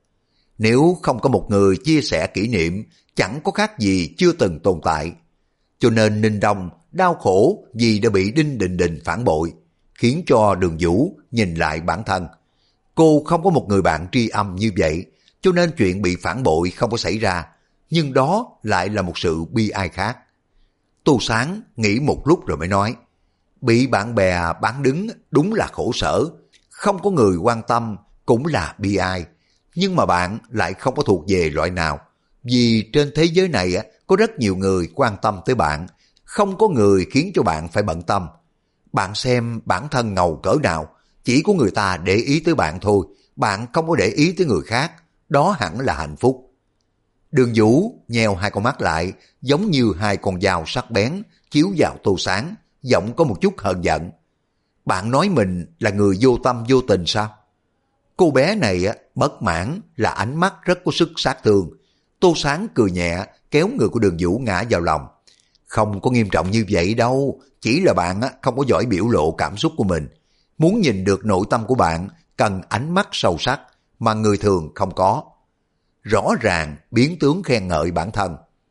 Nếu không có một người chia sẻ kỷ niệm, chẳng có khác gì chưa từng tồn tại. Cho nên Ninh Đông đau khổ vì đã bị Đinh Đình Đình phản bội, khiến cho Đường Vũ nhìn lại bản thân. Cô không có một người bạn tri âm như vậy, cho nên chuyện bị phản bội không có xảy ra, nhưng đó lại là một sự bi ai khác. Tô Sáng nghĩ một lúc rồi mới nói, bị bạn bè bán đứng đúng là khổ sở, không có người quan tâm cũng là bi ai, nhưng mà bạn lại không có thuộc về loại nào, vì trên thế giới này có rất nhiều người quan tâm tới bạn, không có người khiến cho bạn phải bận tâm. Bạn xem bản thân ngầu cỡ nào, chỉ có người ta để ý tới bạn thôi, bạn không có để ý tới người khác, đó hẳn là hạnh phúc. Đường Vũ nheo hai con mắt lại, giống như hai con dao sắc bén, chiếu vào Tô Sáng, giọng có một chút hờn giận. Bạn nói mình là người vô tâm vô tình sao? Cô bé này bất mãn là ánh mắt rất có sức sát thương. Tô Sáng cười nhẹ, kéo người của Đường Vũ ngã vào lòng. Không có nghiêm trọng như vậy đâu, chỉ là bạn không có giỏi biểu lộ cảm xúc của mình. Muốn nhìn được nội tâm của bạn, cần ánh mắt sâu sắc, mà người thường không có. Rõ ràng biến tướng khen ngợi bản thân.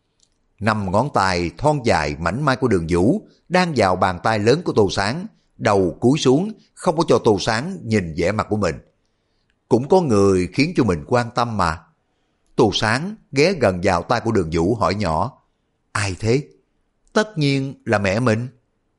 5 ngón tay thon dài mảnh mai của Đường Vũ đang vào bàn tay lớn của Tô Sáng, đầu cúi xuống, không có cho Tô Sáng nhìn vẻ mặt của mình. Cũng có người khiến cho mình quan tâm mà. Tô Sáng ghé gần vào tay của Đường Vũ hỏi nhỏ, ai thế? Tất nhiên là mẹ mình.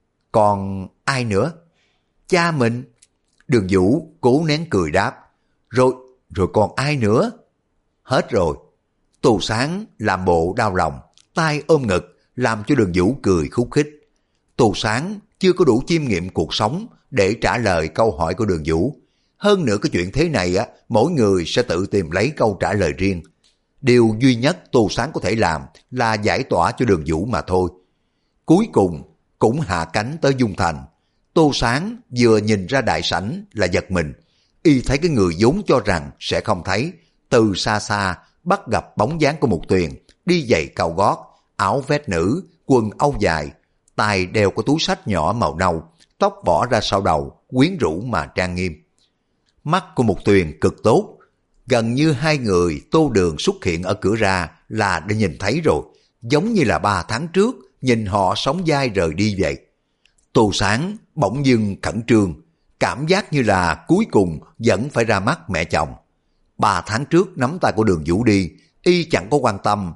Còn ai nữa? Cha mình. Đường Vũ cố nén cười đáp, rồi còn ai nữa? Hết rồi. Tô Sáng làm bộ đau lòng, tay ôm ngực, làm cho Đường Vũ cười khúc khích. Tô Sáng chưa có đủ chiêm nghiệm cuộc sống để trả lời câu hỏi của Đường Vũ. Hơn nữa cái chuyện thế này mỗi người sẽ tự tìm lấy câu trả lời riêng. Điều duy nhất Tô Sáng có thể làm là giải tỏa cho Đường Vũ mà thôi. Cuối cùng cũng hạ cánh tới Dung Thành. Tô Sáng vừa nhìn ra đại sảnh là giật mình. Y thấy cái người vốn cho rằng sẽ không thấy, từ xa xa bắt gặp bóng dáng của Mục Tuyền, đi giày cao gót, áo vest nữ, quần âu dài, tay đeo cái túi xách nhỏ màu nâu, tóc bỏ ra sau đầu, quyến rũ mà trang nghiêm. Mắt của Mục Tuyền cực tốt, gần như hai người Tô Đường xuất hiện ở cửa ra là đã nhìn thấy rồi, giống như là 3 tháng trước nhìn họ sóng vai rời đi vậy. Tô Sáng bỗng dưng khẩn trương, cảm giác như là cuối cùng vẫn phải ra mắt mẹ chồng. 3 tháng trước nắm tay của Đường Vũ đi, y chẳng có quan tâm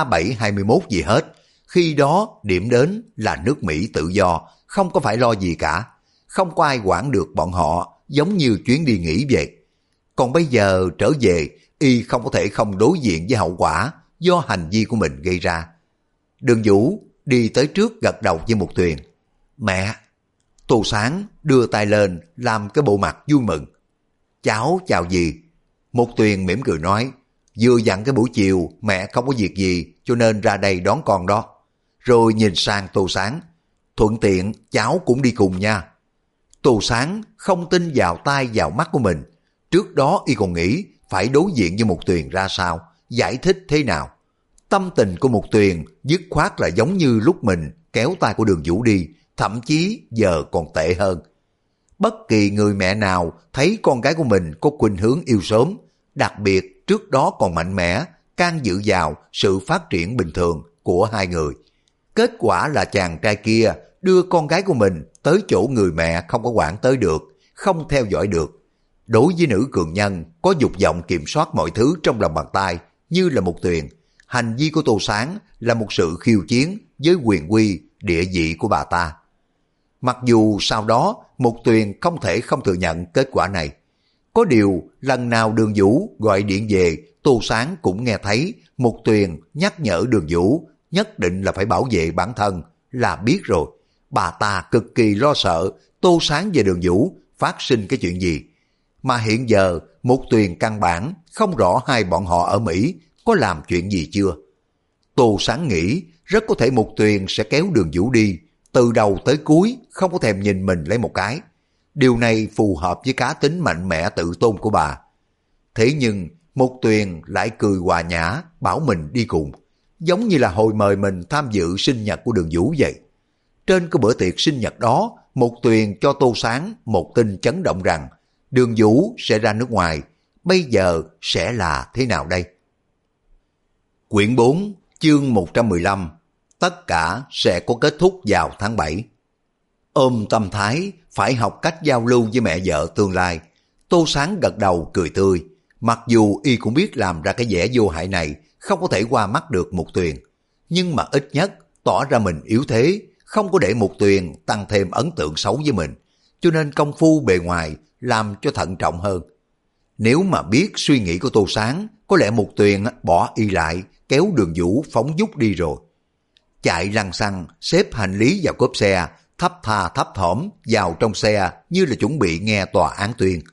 37-21 gì hết. Khi đó điểm đến là nước Mỹ tự do, không có phải lo gì cả. Không có ai quản được bọn họ, giống như chuyến đi nghỉ vậy. Còn bây giờ trở về, y không có thể không đối diện với hậu quả do hành vi của mình gây ra. Đường Vũ đi tới trước gật đầu với Mục Tuyền. Mẹ! Tô Sáng đưa tay lên làm cái bộ mặt vui mừng. Cháu chào dì. Mục Tuyền mỉm cười nói, vừa dặn cái buổi chiều mẹ không có việc gì cho nên ra đây đón con đó. Rồi nhìn sang Tô Sáng, thuận tiện cháu cũng đi cùng nha. Tô Sáng không tin vào tai vào mắt của mình. Trước đó y còn nghĩ phải đối diện với Mục Tuyền ra sao, giải thích thế nào. Tâm tình của Mục Tuyền dứt khoát là giống như lúc mình kéo tay của Đường Vũ đi, thậm chí giờ còn tệ hơn. Bất kỳ người mẹ nào thấy con gái của mình có khuynh hướng yêu sớm, đặc biệt trước đó còn mạnh mẽ, can dự vào sự phát triển bình thường của hai người. Kết quả là chàng trai kia đưa con gái của mình tới chỗ người mẹ không có quản tới được, không theo dõi được. Đối với nữ cường nhân có dục vọng kiểm soát mọi thứ trong lòng bàn tay như là Mục Tuyền, hành vi của Tô Sáng là một sự khiêu chiến với quyền uy địa vị của bà ta. Mặc dù sau đó Mục Tuyền không thể không thừa nhận kết quả này. Có điều lần nào Đường Vũ gọi điện về, Tô Sáng cũng nghe thấy Mục Tuyền nhắc nhở Đường Vũ nhất định là phải bảo vệ bản thân, là biết rồi. Bà ta cực kỳ lo sợ Tô Sáng và Đường Vũ phát sinh cái chuyện gì. Mà hiện giờ Mục Tuyền căn bản không rõ hai bọn họ ở Mỹ có làm chuyện gì chưa. Tô Sáng nghĩ rất có thể Mục Tuyền sẽ kéo Đường Vũ đi, từ đầu tới cuối không có thèm nhìn mình lấy một cái. Điều này phù hợp với cá tính mạnh mẽ tự tôn của bà. Thế nhưng Mục Tuyền lại cười hòa nhã bảo mình đi cùng, giống như là hồi mời mình tham dự sinh nhật của Đường Vũ vậy. Trên cái bữa tiệc sinh nhật đó, Mục Tuyền cho Tô Sáng một tin chấn động rằng Đường Vũ sẽ ra nước ngoài, bây giờ sẽ là thế nào đây? Quyển 4, chương 115, tất cả sẽ có kết thúc vào tháng 7. Ôm tâm thái phải học cách giao lưu với mẹ vợ tương lai, Tô Sáng gật đầu cười tươi. Mặc dù y cũng biết làm ra cái vẻ vô hại này không có thể qua mắt được Mục Tuyền, nhưng mà ít nhất tỏ ra mình yếu thế, không có để Mục Tuyền tăng thêm ấn tượng xấu với mình, cho nên công phu bề ngoài làm cho thận trọng hơn. Nếu mà biết suy nghĩ của Tô Sáng, có lẽ Mục Tuyền bỏ y lại, kéo Đường Vũ phóng dút đi rồi. Chạy lăng xăng, xếp hành lý vào cốp xe, thấp tha thấp thỏm vào trong xe như là chuẩn bị nghe tòa án tuyên.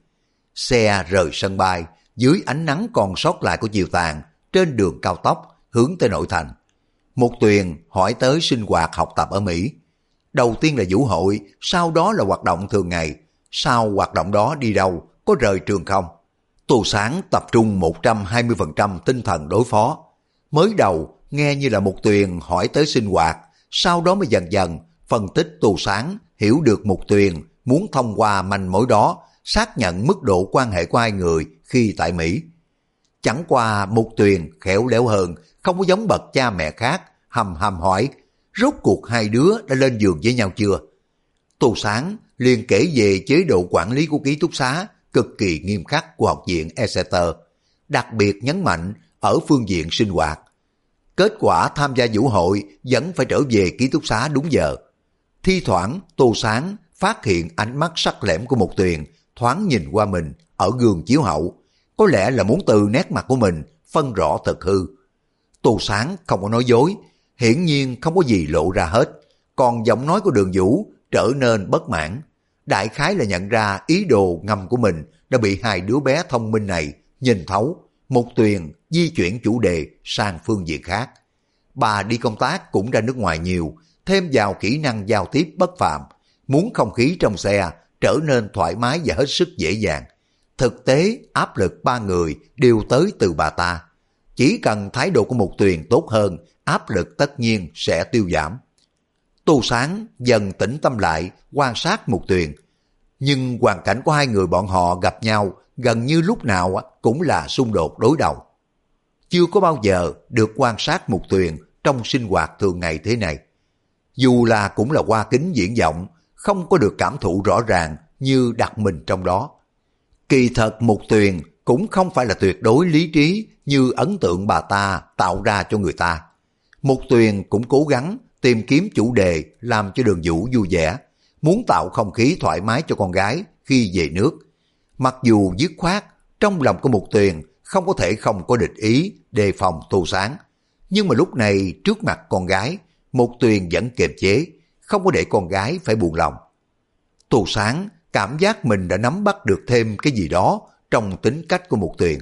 Xe rời sân bay, dưới ánh nắng còn sót lại của chiều tàn, trên đường cao tốc, hướng tới nội thành. Mục Tuyền hỏi tới sinh hoạt học tập ở Mỹ. Đầu tiên là vũ hội, sau đó là hoạt động thường ngày. Sau hoạt động đó đi đâu, có rời trường không? Tô Sáng tập trung 120% tinh thần đối phó. Mới đầu nghe như là Mục Tuyền hỏi tới sinh hoạt, sau đó mới dần dần phân tích. Tô Sáng hiểu được Mục Tuyền muốn thông qua manh mối đó xác nhận mức độ quan hệ của hai người khi tại Mỹ. Chẳng qua Mục Tuyền khéo léo hơn, không có giống bậc cha mẹ khác, hầm hầm hỏi, rốt cuộc hai đứa đã lên giường với nhau chưa? Tô Sáng liền kể về chế độ quản lý của ký túc xá cực kỳ nghiêm khắc của học viện Exeter, đặc biệt nhấn mạnh ở phương diện sinh hoạt. Kết quả tham gia vũ hội vẫn phải trở về ký túc xá đúng giờ. Thi thoảng Tô Sáng phát hiện ánh mắt sắc lẻm của Mục Tuyền thoáng nhìn qua mình ở gương chiếu hậu, có lẽ là muốn từ nét mặt của mình phân rõ thật hư. Tô Sáng không có nói dối, hiển nhiên không có gì lộ ra hết, còn giọng nói của Đường Vũ trở nên bất mãn. Đại khái là nhận ra ý đồ ngầm của mình đã bị hai đứa bé thông minh này nhìn thấu. Mục Tuyền di chuyển chủ đề sang phương diện khác. Bà đi công tác cũng ra nước ngoài nhiều, thêm vào kỹ năng giao tiếp bất phàm, muốn không khí trong xe trở nên thoải mái và hết sức dễ dàng. Thực tế áp lực ba người đều tới từ bà ta. Chỉ cần thái độ của Mục Tuyền tốt hơn, áp lực tất nhiên sẽ tiêu giảm. Tô Sáng dần tĩnh tâm lại quan sát Mục Tuyền. Nhưng hoàn cảnh của hai người bọn họ gặp nhau gần như lúc nào cũng là xung đột đối đầu. Chưa có bao giờ được quan sát Mục Tuyền trong sinh hoạt thường ngày thế này. Dù là cũng là qua kính viễn vọng, không có được cảm thụ rõ ràng như đặt mình trong đó. Kỳ thật Mục Tuyền cũng không phải là tuyệt đối lý trí như ấn tượng bà ta tạo ra cho người ta. Mục Tuyền cũng cố gắng tìm kiếm chủ đề làm cho Đường Vũ vui vẻ, muốn tạo không khí thoải mái cho con gái khi về nước. Mặc dù dứt khoát, trong lòng của Mục Tuyền không có thể không có địch ý đề phòng Tô Sáng, nhưng mà lúc này trước mặt con gái, Mục Tuyền vẫn kiềm chế, không có để con gái phải buồn lòng. Tô Sáng cảm giác mình đã nắm bắt được thêm cái gì đó trong tính cách của Mục Tuyền.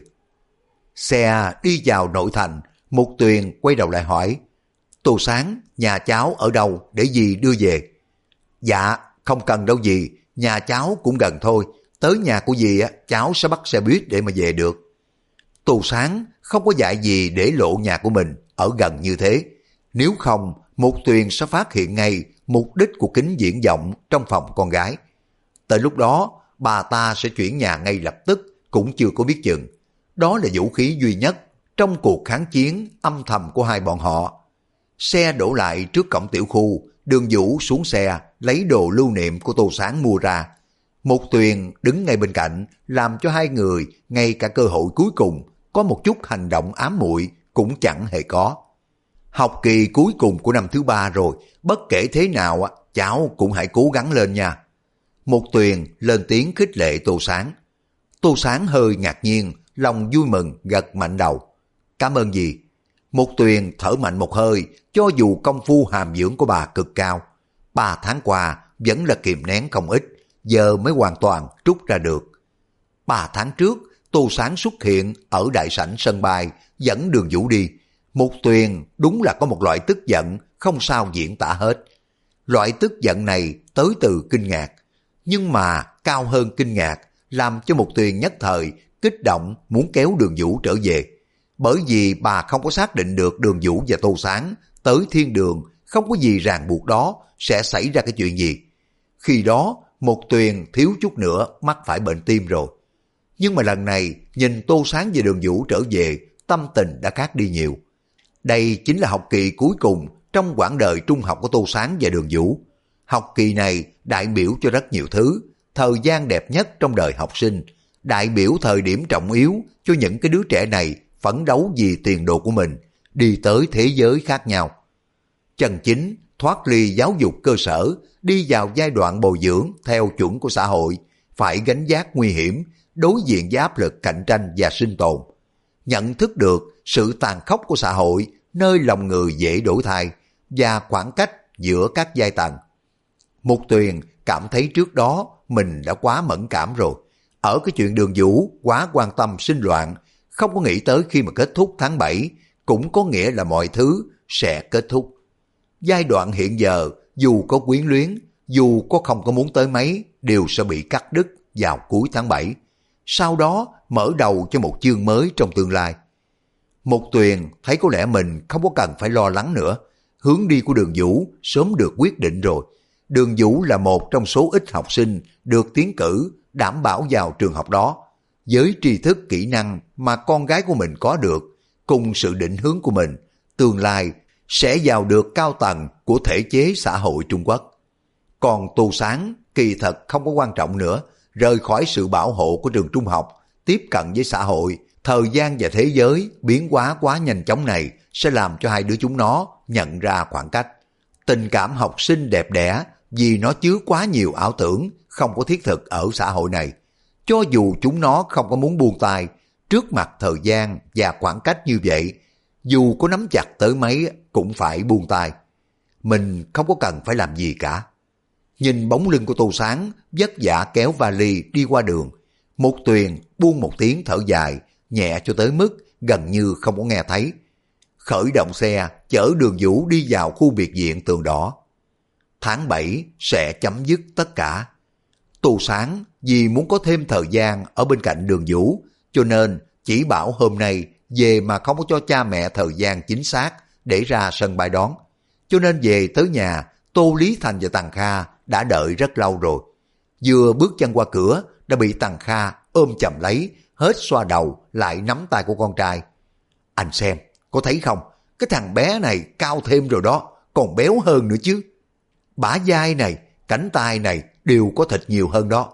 Xe đi vào nội thành, Mục Tuyền quay đầu lại hỏi, Tô Sáng, nhà cháu ở đâu để dì đưa về? Dạ, không cần đâu dì, nhà cháu cũng gần thôi, tới nhà của dì cháu sẽ bắt xe buýt để mà về được. Tô Sáng không có dạy gì để lộ nhà của mình ở gần như thế. Nếu không, Mục Tuyền sẽ phát hiện ngay mục đích của kính viễn vọng trong phòng con gái. Tới lúc đó, bà ta sẽ chuyển nhà ngay lập tức, cũng chưa có biết chừng. Đó là vũ khí duy nhất trong cuộc kháng chiến âm thầm của hai bọn họ. Xe đổ lại trước cổng tiểu khu, Đường Vũ xuống xe lấy đồ lưu niệm của Tô Sáng mua ra. Mục Tuyền đứng ngay bên cạnh, làm cho hai người ngay cả cơ hội cuối cùng có một chút hành động ám muội cũng chẳng hề có. Học kỳ cuối cùng của năm thứ 3 rồi, bất kể thế nào cháu cũng hãy cố gắng lên nha. Mục Tuyền lên tiếng khích lệ Tô Sáng. Tô Sáng hơi ngạc nhiên, lòng vui mừng gật mạnh đầu. Cảm ơn dì. Mục Tuyền thở mạnh một hơi, cho dù công phu hàm dưỡng của bà cực cao. 3 tháng qua vẫn là kìm nén không ít, giờ mới hoàn toàn trút ra được. 3 tháng trước, Tô Sáng xuất hiện ở đại sảnh sân bay, dẫn Đường Vũ đi. Mục Tuyền đúng là có một loại tức giận không sao diễn tả hết. Loại tức giận này tới từ kinh ngạc, nhưng mà cao hơn kinh ngạc, làm cho Mục Tuyền nhất thời kích động muốn kéo Đường Vũ trở về. Bởi vì bà không có xác định được Đường Vũ và Tô Sáng tới thiên đường, không có gì ràng buộc đó sẽ xảy ra cái chuyện gì. Khi đó, Mục Tuyền thiếu chút nữa mắc phải bệnh tim rồi. Nhưng mà lần này nhìn Tô Sáng và Đường Vũ trở về, tâm tình đã khác đi nhiều. Đây chính là học kỳ cuối cùng trong quãng đời trung học của Tô Sáng và Đường Vũ. Học kỳ này đại biểu cho rất nhiều thứ, thời gian đẹp nhất trong đời học sinh, đại biểu thời điểm trọng yếu cho những cái đứa trẻ này phấn đấu vì tiền đồ của mình, đi tới thế giới khác nhau. Chân chính thoát ly giáo dục cơ sở, đi vào giai đoạn bồi dưỡng theo chuẩn của xã hội, phải gánh vác nguy hiểm, đối diện với áp lực cạnh tranh và sinh tồn. Nhận thức được sự tàn khốc của xã hội nơi lòng người dễ đổi thay và khoảng cách giữa các giai tầng. Mục Tuyền cảm thấy trước đó mình đã quá mẫn cảm rồi. Ở cái chuyện Đường Vũ quá quan tâm sinh loạn, không có nghĩ tới khi mà kết thúc tháng 7 cũng có nghĩa là mọi thứ sẽ kết thúc. Giai đoạn hiện giờ dù có quyến luyến, dù có không có muốn tới mấy đều sẽ bị cắt đứt vào cuối tháng 7. Sau đó mở đầu cho một chương mới trong tương lai. Mục Tuyền thấy có lẽ mình không có cần phải lo lắng nữa. Hướng đi của Đường Vũ sớm được quyết định rồi. Đường Vũ là một trong số ít học sinh được tiến cử đảm bảo vào trường học đó. Với tri thức kỹ năng mà con gái của mình có được, cùng sự định hướng của mình, tương lai sẽ vào được cao tầng của thể chế xã hội Trung Quốc. Còn Tô Sáng kỳ thật không có quan trọng nữa, rời khỏi sự bảo hộ của trường trung học, tiếp cận với xã hội, thời gian và thế giới biến hóa quá nhanh chóng này sẽ làm cho hai đứa chúng nó nhận ra khoảng cách. Tình cảm học sinh đẹp đẽ vì nó chứa quá nhiều ảo tưởng không có thiết thực ở xã hội này. Cho dù chúng nó không có muốn buông tay, trước mặt thời gian và khoảng cách như vậy, dù có nắm chặt tới mấy cũng phải buông tay. Mình không có cần phải làm gì cả. Nhìn bóng lưng của Tô Sáng vất vả kéo vali đi qua đường, Mục Tuyền buông một tiếng thở dài, nhẹ cho tới mức gần như không có nghe thấy. Khởi động xe chở Đường Vũ đi vào khu biệt viện tường đỏ. Tháng 7 sẽ chấm dứt tất cả. Tô Sáng vì muốn có thêm thời gian ở bên cạnh Đường Vũ, cho nên chỉ bảo hôm nay về mà không có cho cha mẹ thời gian chính xác để ra sân bay đón. Cho nên về tới nhà, Tô Lý Thành và Tằng Kha đã đợi rất lâu rồi. Vừa bước chân qua cửa đã bị Tằng Kha ôm chầm lấy, hết xoa đầu lại nắm tay của con trai. Anh xem, có thấy không? Cái thằng bé này cao thêm rồi đó, còn béo hơn nữa chứ. Bả vai này, cánh tay này đều có thịt nhiều hơn đó.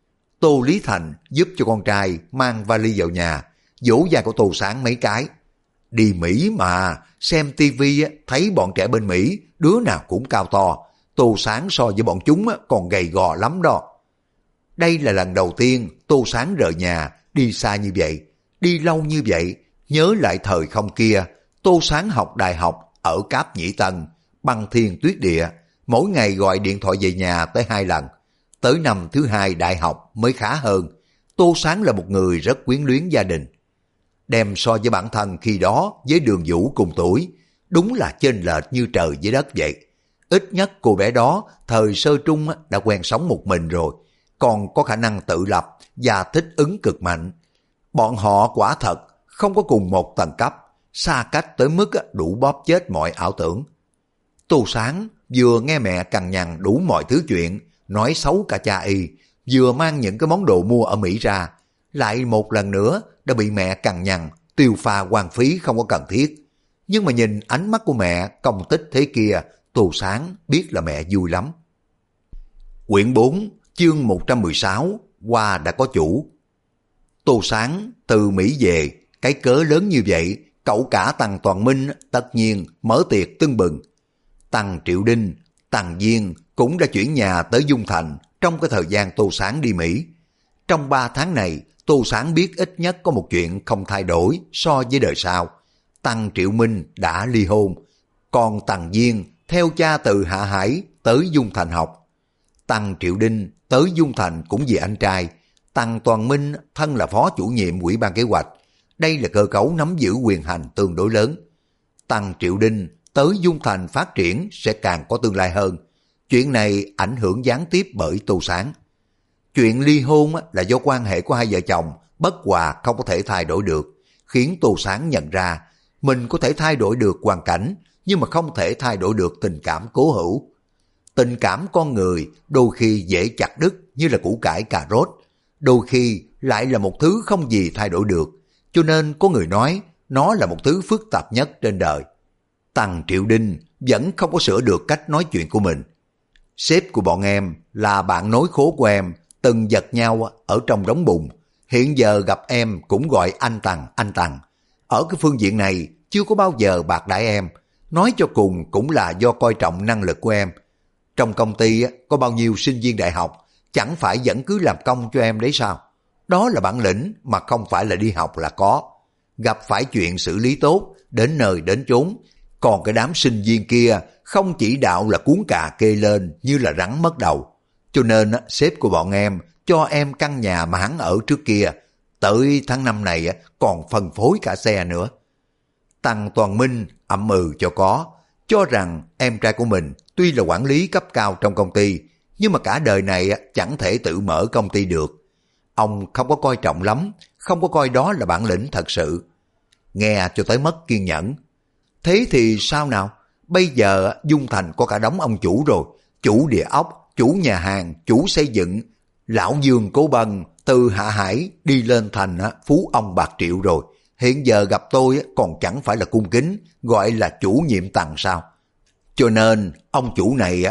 Tô Lý Thành giúp cho con trai mang vali vào nhà, vỗ vai của Tô Sáng mấy cái. Đi Mỹ mà, xem tivi thấy bọn trẻ bên Mỹ, đứa nào cũng cao to. Tô Sáng so với bọn chúng còn gầy gò lắm đó. Đây là lần đầu tiên Tô Sáng rời nhà, đi xa như vậy, đi lâu như vậy. Nhớ lại thời không kia, Tô Sáng học đại học ở Cáp Nhĩ Tân, Băng Thiên Tuyết Địa, mỗi ngày gọi điện thoại về nhà tới 2 lần. Tới năm thứ 2 đại học mới khá hơn. Tô Sáng là một người rất quyến luyến gia đình. Đem so với bản thân khi đó với Đường Vũ cùng tuổi, đúng là chênh lệch như trời với đất vậy. Ít nhất cô bé đó thời sơ trung đã quen sống một mình rồi, còn có khả năng tự lập và thích ứng cực mạnh. Bọn họ quả thật không có cùng một tầng cấp, xa cách tới mức đủ bóp chết mọi ảo tưởng. Tô Sáng vừa nghe mẹ cằn nhằn đủ mọi thứ chuyện, nói xấu cả cha y, vừa mang những cái món đồ mua ở Mỹ ra, lại một lần nữa đã bị mẹ cằn nhằn, tiêu pha hoang phí không có cần thiết. Nhưng mà nhìn ánh mắt của mẹ công tích thế kia, Tô Sáng biết là mẹ vui lắm. Quyển 4, chương 116, Hoa đã có chủ. Tô Sáng từ Mỹ về, cái cớ lớn như vậy, cậu cả Tằng Toàn Minh tất nhiên mở tiệc tưng bừng. Tằng Triệu Đinh, Tằng Diên cũng đã chuyển nhà tới Dung Thành trong cái thời gian Tô Sáng đi Mỹ. Trong 3 tháng này, Tô Sáng biết ít nhất có một chuyện không thay đổi so với đời sau. Tằng Triệu Minh đã ly hôn, còn Tằng Diên theo cha từ Hạ Hải tới Dung Thành học. Tằng Triệu Đinh tới Dung Thành cũng vì anh trai. Tằng Toàn Minh thân là phó chủ nhiệm ủy ban kế hoạch. Đây là cơ cấu nắm giữ quyền hành tương đối lớn. Tằng Triệu Đinh tới Dung Thành phát triển sẽ càng có tương lai hơn. Chuyện này ảnh hưởng gián tiếp bởi Tô Sáng. Chuyện ly hôn là do quan hệ của hai vợ chồng bất hòa không có thể thay đổi được, khiến Tô Sáng nhận ra mình có thể thay đổi được hoàn cảnh, nhưng mà không thể thay đổi được tình cảm cố hữu. Tình cảm con người đôi khi dễ chặt đứt như là củ cải cà rốt. đôi khi lại là một thứ không gì thay đổi được, cho nên có người nói nó là một thứ phức tạp nhất trên đời. Tằng Triệu Đinh vẫn không có sửa được cách nói chuyện của mình. Sếp của bọn em là bạn nối khố của em, từng giật nhau ở trong đống bùn. Hiện giờ gặp em cũng gọi anh Tằng, anh Tằng. Ở cái phương diện này chưa có bao giờ bạc đãi em. Nói cho cùng cũng là do coi trọng năng lực của em. Trong công ty có bao nhiêu sinh viên đại học, chẳng phải vẫn cứ làm công cho em đấy sao? Đó là bản lĩnh mà không phải là đi học là có. Gặp phải chuyện xử lý tốt, đến nơi đến chốn. Còn cái đám sinh viên kia không chỉ đạo là cuốn cà kê lên như là rắn mất đầu. Cho nên sếp của bọn em cho em căn nhà mà hắn ở trước kia. Tới tháng 5 này còn phân phối cả xe nữa. Tằng Toàn Minh ậm cho có, cho rằng em trai của mình tuy là quản lý cấp cao trong công ty, nhưng mà cả đời này chẳng thể tự mở công ty được. Ông không có coi trọng lắm, không có coi đó là bản lĩnh thật sự. Nghe cho tới mất kiên nhẫn. Thế thì sao nào? Bây giờ Dung Thành có cả đống ông chủ rồi, chủ địa ốc, chủ nhà hàng, chủ xây dựng. Lão Dương Cố Bân từ Hạ Hải đi lên thành phú ông bạc triệu rồi. Hiện giờ gặp tôi còn chẳng phải là cung kính, gọi là chủ nhiệm Tằng sao? Cho nên ông chủ này,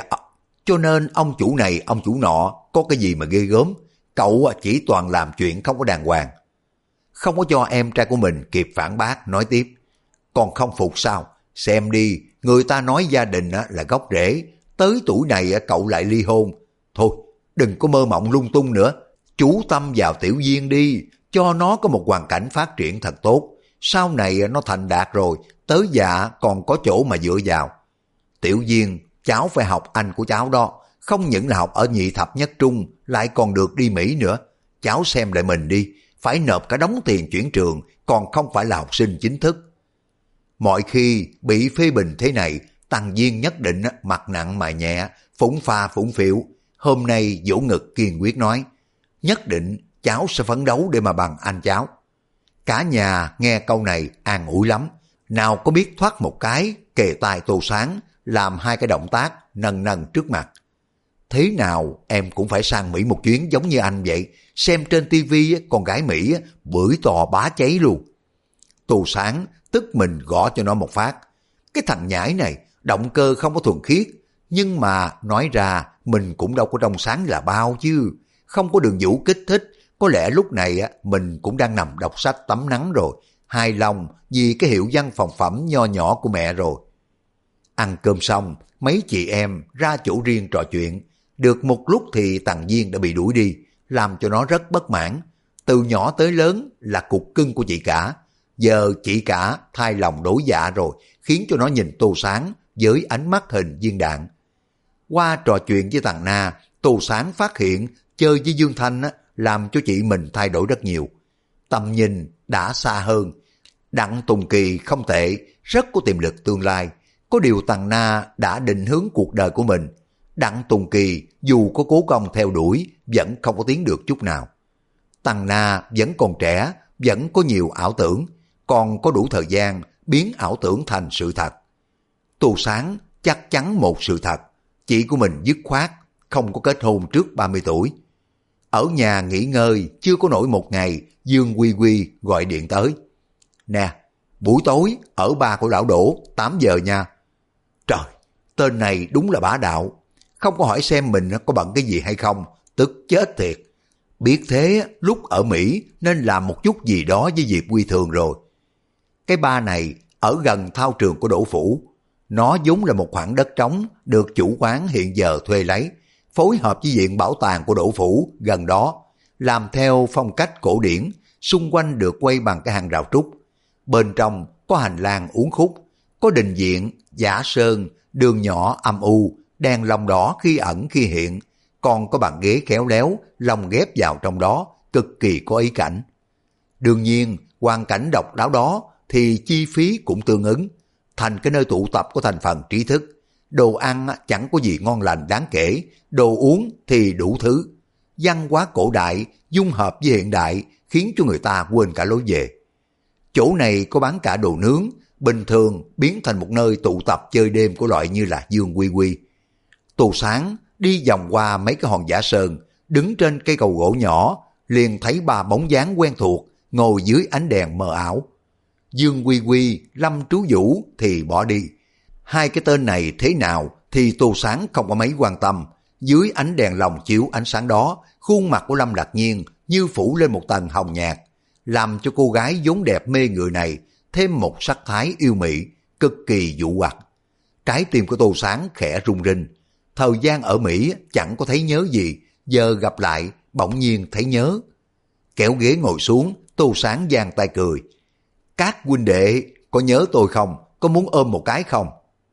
ông chủ nọ có cái gì mà ghê gớm. Cậu chỉ toàn làm chuyện không có đàng hoàng. Không có cho em trai của mình kịp phản bác, nói tiếp. Còn không phục sao? Xem đi, người ta nói gia đình là gốc rễ. Tới tuổi này cậu lại ly hôn. Thôi, đừng có mơ mộng lung tung nữa. Chú tâm vào Tiểu Duyên đi, cho nó có một hoàn cảnh phát triển thật tốt. Sau này nó thành đạt rồi, tới già còn có chỗ mà dựa vào. Tiểu Duyên, cháu phải học anh của cháu đó. Không những là học ở nhị thập nhất trung, lại còn được đi Mỹ nữa. Cháu xem lại mình đi, phải nộp cả đống tiền chuyển trường, còn không phải là học sinh chính thức. Mọi khi bị phê bình thế này, Tằng Duyên nhất định mặt nặng mày nhẹ, phủng pha phủng phịu. Hôm nay vỗ ngực kiên quyết nói, nhất định cháu sẽ phấn đấu để mà bằng anh cháu. Cả nhà nghe câu này an ủi lắm, nào có biết thoát một cái, kề tai Tô Sáng, làm hai cái động tác nần nần trước mặt. Thế nào em cũng phải sang Mỹ một chuyến giống như anh vậy, xem trên tivi con gái Mỹ bưởi to bá cháy luôn. Tô Sáng tức mình gõ cho nó một phát. Cái thằng nhãi này, động cơ không có thuần khiết, nhưng mà nói ra mình cũng đâu có trong sáng là bao chứ. Không có Đường Vũ kích thích, có lẽ lúc này mình cũng đang nằm đọc sách tắm nắng rồi, hài lòng vì cái hiệu văn phòng phẩm nho nhỏ của mẹ rồi. Ăn cơm xong, mấy chị em ra chỗ riêng trò chuyện. Được một lúc thì Tằng Duyên đã bị đuổi đi, làm cho nó rất bất mãn. Từ nhỏ tới lớn là cục cưng của chị cả. Giờ chị cả thay lòng đổi dạ rồi, khiến cho nó nhìn Tô Sáng với ánh mắt hình viên đạn. Qua trò chuyện với thằng Na, Tô Sáng phát hiện chơi với Dương Thanh làm cho chị mình thay đổi rất nhiều. Tầm nhìn đã xa hơn. Đặng Tùng Kỳ không tệ, rất có tiềm lực tương lai. Có điều thằng Na đã định hướng cuộc đời của mình. Đặng Tùng Kỳ dù có cố công theo đuổi vẫn không có tiến được chút nào. Thằng Na vẫn còn trẻ, vẫn có nhiều ảo tưởng, còn có đủ thời gian biến ảo tưởng thành sự thật. Tô Sáng chắc chắn một sự thật, chị của mình dứt khoát không có kết hôn trước 30 tuổi. Ở nhà nghỉ ngơi chưa có nổi một ngày, Dương Quy Quy gọi điện tới. Nè, buổi tối ở ba của lão Đỗ 8 giờ nha. Trời, tên này đúng là bá đạo. Không có hỏi xem mình có bận cái gì hay không, tức chết thiệt. Biết thế lúc ở Mỹ nên làm một chút gì đó với Diệp Quy Thường rồi. Cái ba này ở gần thao trường của Đỗ Phủ. Nó vốn là một khoảng đất trống được chủ quán hiện giờ thuê lấy, phối hợp với viện bảo tàng của Đỗ Phủ gần đó, làm theo phong cách cổ điển, xung quanh được quay bằng cái hàng rào trúc. Bên trong có hành lang uốn khúc, có đình viện, giả sơn, đường nhỏ âm u, đèn lồng đỏ khi ẩn khi hiện, còn có bàn ghế khéo léo, lồng ghép vào trong đó, cực kỳ có ý cảnh. Đương nhiên, hoàn cảnh độc đáo đó thì chi phí cũng tương ứng, thành cái nơi tụ tập của thành phần trí thức. Đồ ăn chẳng có gì ngon lành đáng kể, đồ uống thì đủ thứ. Văn hóa cổ đại dung hợp với hiện đại khiến cho người ta quên cả lối về. Chỗ này có bán cả đồ nướng, bình thường biến thành một nơi tụ tập chơi đêm của loại như là Dương Quy Quy. Tô Sáng đi vòng qua mấy cái hòn giả sơn, đứng trên cây cầu gỗ nhỏ, liền thấy ba bóng dáng quen thuộc ngồi dưới ánh đèn mờ ảo. Dương Quy Quy, Lâm Trú Vũ thì bỏ đi. Hai cái tên này thế nào thì Tô Sáng không có mấy quan tâm. Dưới ánh đèn lồng chiếu ánh sáng đó, khuôn mặt của Lâm Lạc Nhiên như phủ lên một tầng hồng nhạt, làm cho cô gái vốn đẹp mê người này thêm một sắc thái yêu mị, cực kỳ dụ hoặc. Trái tim của Tô Sáng khẽ rung rinh. Thời gian ở Mỹ chẳng có thấy nhớ gì, giờ gặp lại bỗng nhiên thấy nhớ. Kéo ghế ngồi xuống, Tô Sáng giang tay cười. Các huynh đệ có nhớ tôi không? Có muốn ôm một cái không?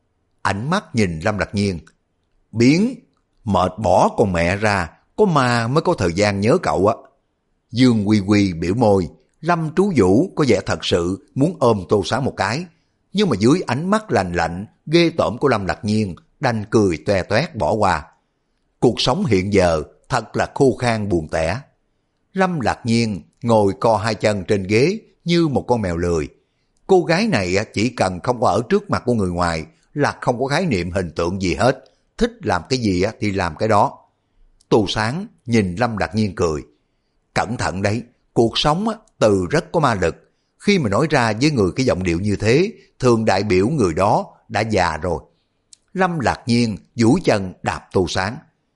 Ánh mắt nhìn Lâm Lạc Nhiên. Biến, mệt bỏ con mẹ ra, có ma mới có thời gian nhớ cậu á. Dương Quy Quy biểu môi. Lâm Trú Vũ có vẻ thật sự muốn ôm Tô Sáng một cái, nhưng mà dưới ánh mắt lạnh lạnh ghê tởm của Lâm Lạc Nhiên đành cười toe toét bỏ qua. Cuộc sống hiện giờ thật là khô khan buồn tẻ. Lâm Lạc Nhiên ngồi co hai chân trên ghế như một con mèo lười. Cô gái này chỉ cần không có ở trước mặt của người ngoài là không có khái niệm hình tượng gì hết, thích làm cái gì thì làm cái đó. Tô Sáng nhìn Lâm Lạc Nhiên cười. Cẩn thận đấy, cuộc sống từ rất có ma lực. Khi mà nói ra với người cái giọng điệu như thế, thường đại biểu người đó đã già rồi. Lâm Lạc Nhiên duỗi chân đạp Tô Sáng.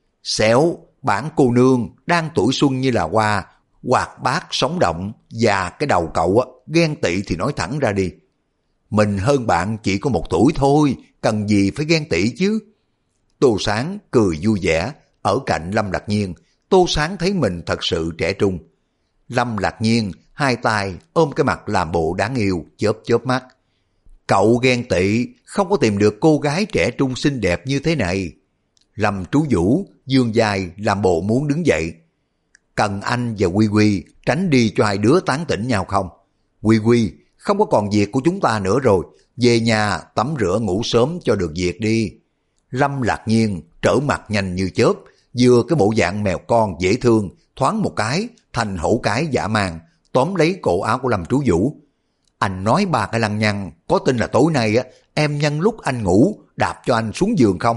Xéo, bản cô nương đang tuổi xuân như là hoa, hoạt bát sống động, và cái đầu cậu ghen tị thì nói thẳng ra đi. Mình hơn bạn chỉ có 1 tuổi thôi, cần gì phải ghen tị chứ. Tô Sáng cười vui vẻ, ở cạnh Lâm Lạc Nhiên, Tô Sáng thấy mình thật sự trẻ trung. Lâm Lạc Nhiên hai tay ôm cái mặt làm bộ đáng yêu, chớp chớp mắt. Cậu ghen tị không có tìm được cô gái trẻ trung xinh đẹp như thế này. Lâm Trú Vũ dương dài làm bộ muốn đứng dậy. Cần anh và Quy Quy tránh đi cho hai đứa tán tỉnh nhau không? Quy Quy, không có còn việc của chúng ta nữa rồi, về nhà tắm rửa ngủ sớm cho được việc đi. Lâm Lạc Nhiên trở mặt nhanh như chớp, vừa cái bộ dạng mèo con dễ thương, thoáng một cái thành hổ cái dã man, tóm lấy cổ áo của Lâm Trú Vũ. Anh nói 3 cái lăng nhăng, có tin là tối nay em nhân lúc anh ngủ đạp cho anh xuống giường không?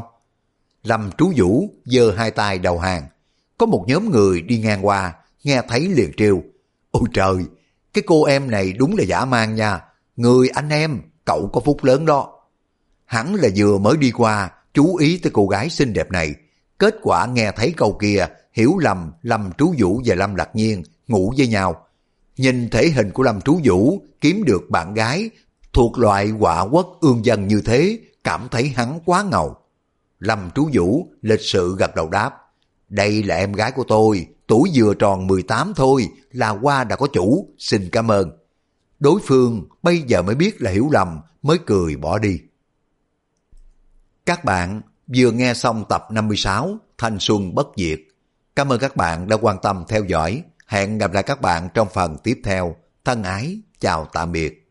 Lâm Trú Vũ giơ hai tay đầu hàng. Có một nhóm người đi ngang qua, nghe thấy liền trêu. Ôi trời, cái cô em này đúng là dã man nha, người anh em, cậu có phúc lớn đó. Hẳn là vừa mới đi qua, chú ý tới cô gái xinh đẹp này. Kết quả nghe thấy câu kia, hiểu lầm Lâm Trú Vũ và Lâm Lạc Nhiên ngủ với nhau. Nhìn thể hình của Lâm Trú Vũ kiếm được bạn gái thuộc loại họa quốc ương dân như thế, cảm thấy hắn quá ngầu. Lâm Trú Vũ lịch sự gật đầu đáp. Đây là em gái của tôi, tuổi vừa tròn 18 thôi, là hoa đã có chủ, xin cảm ơn. Đối phương bây giờ mới biết là hiểu lầm, mới cười bỏ đi. Các bạn vừa nghe xong tập 56 Thanh Xuân Bất Diệt. Cảm ơn các bạn đã quan tâm theo dõi. Hẹn gặp lại các bạn trong phần tiếp theo. Thân ái, chào tạm biệt.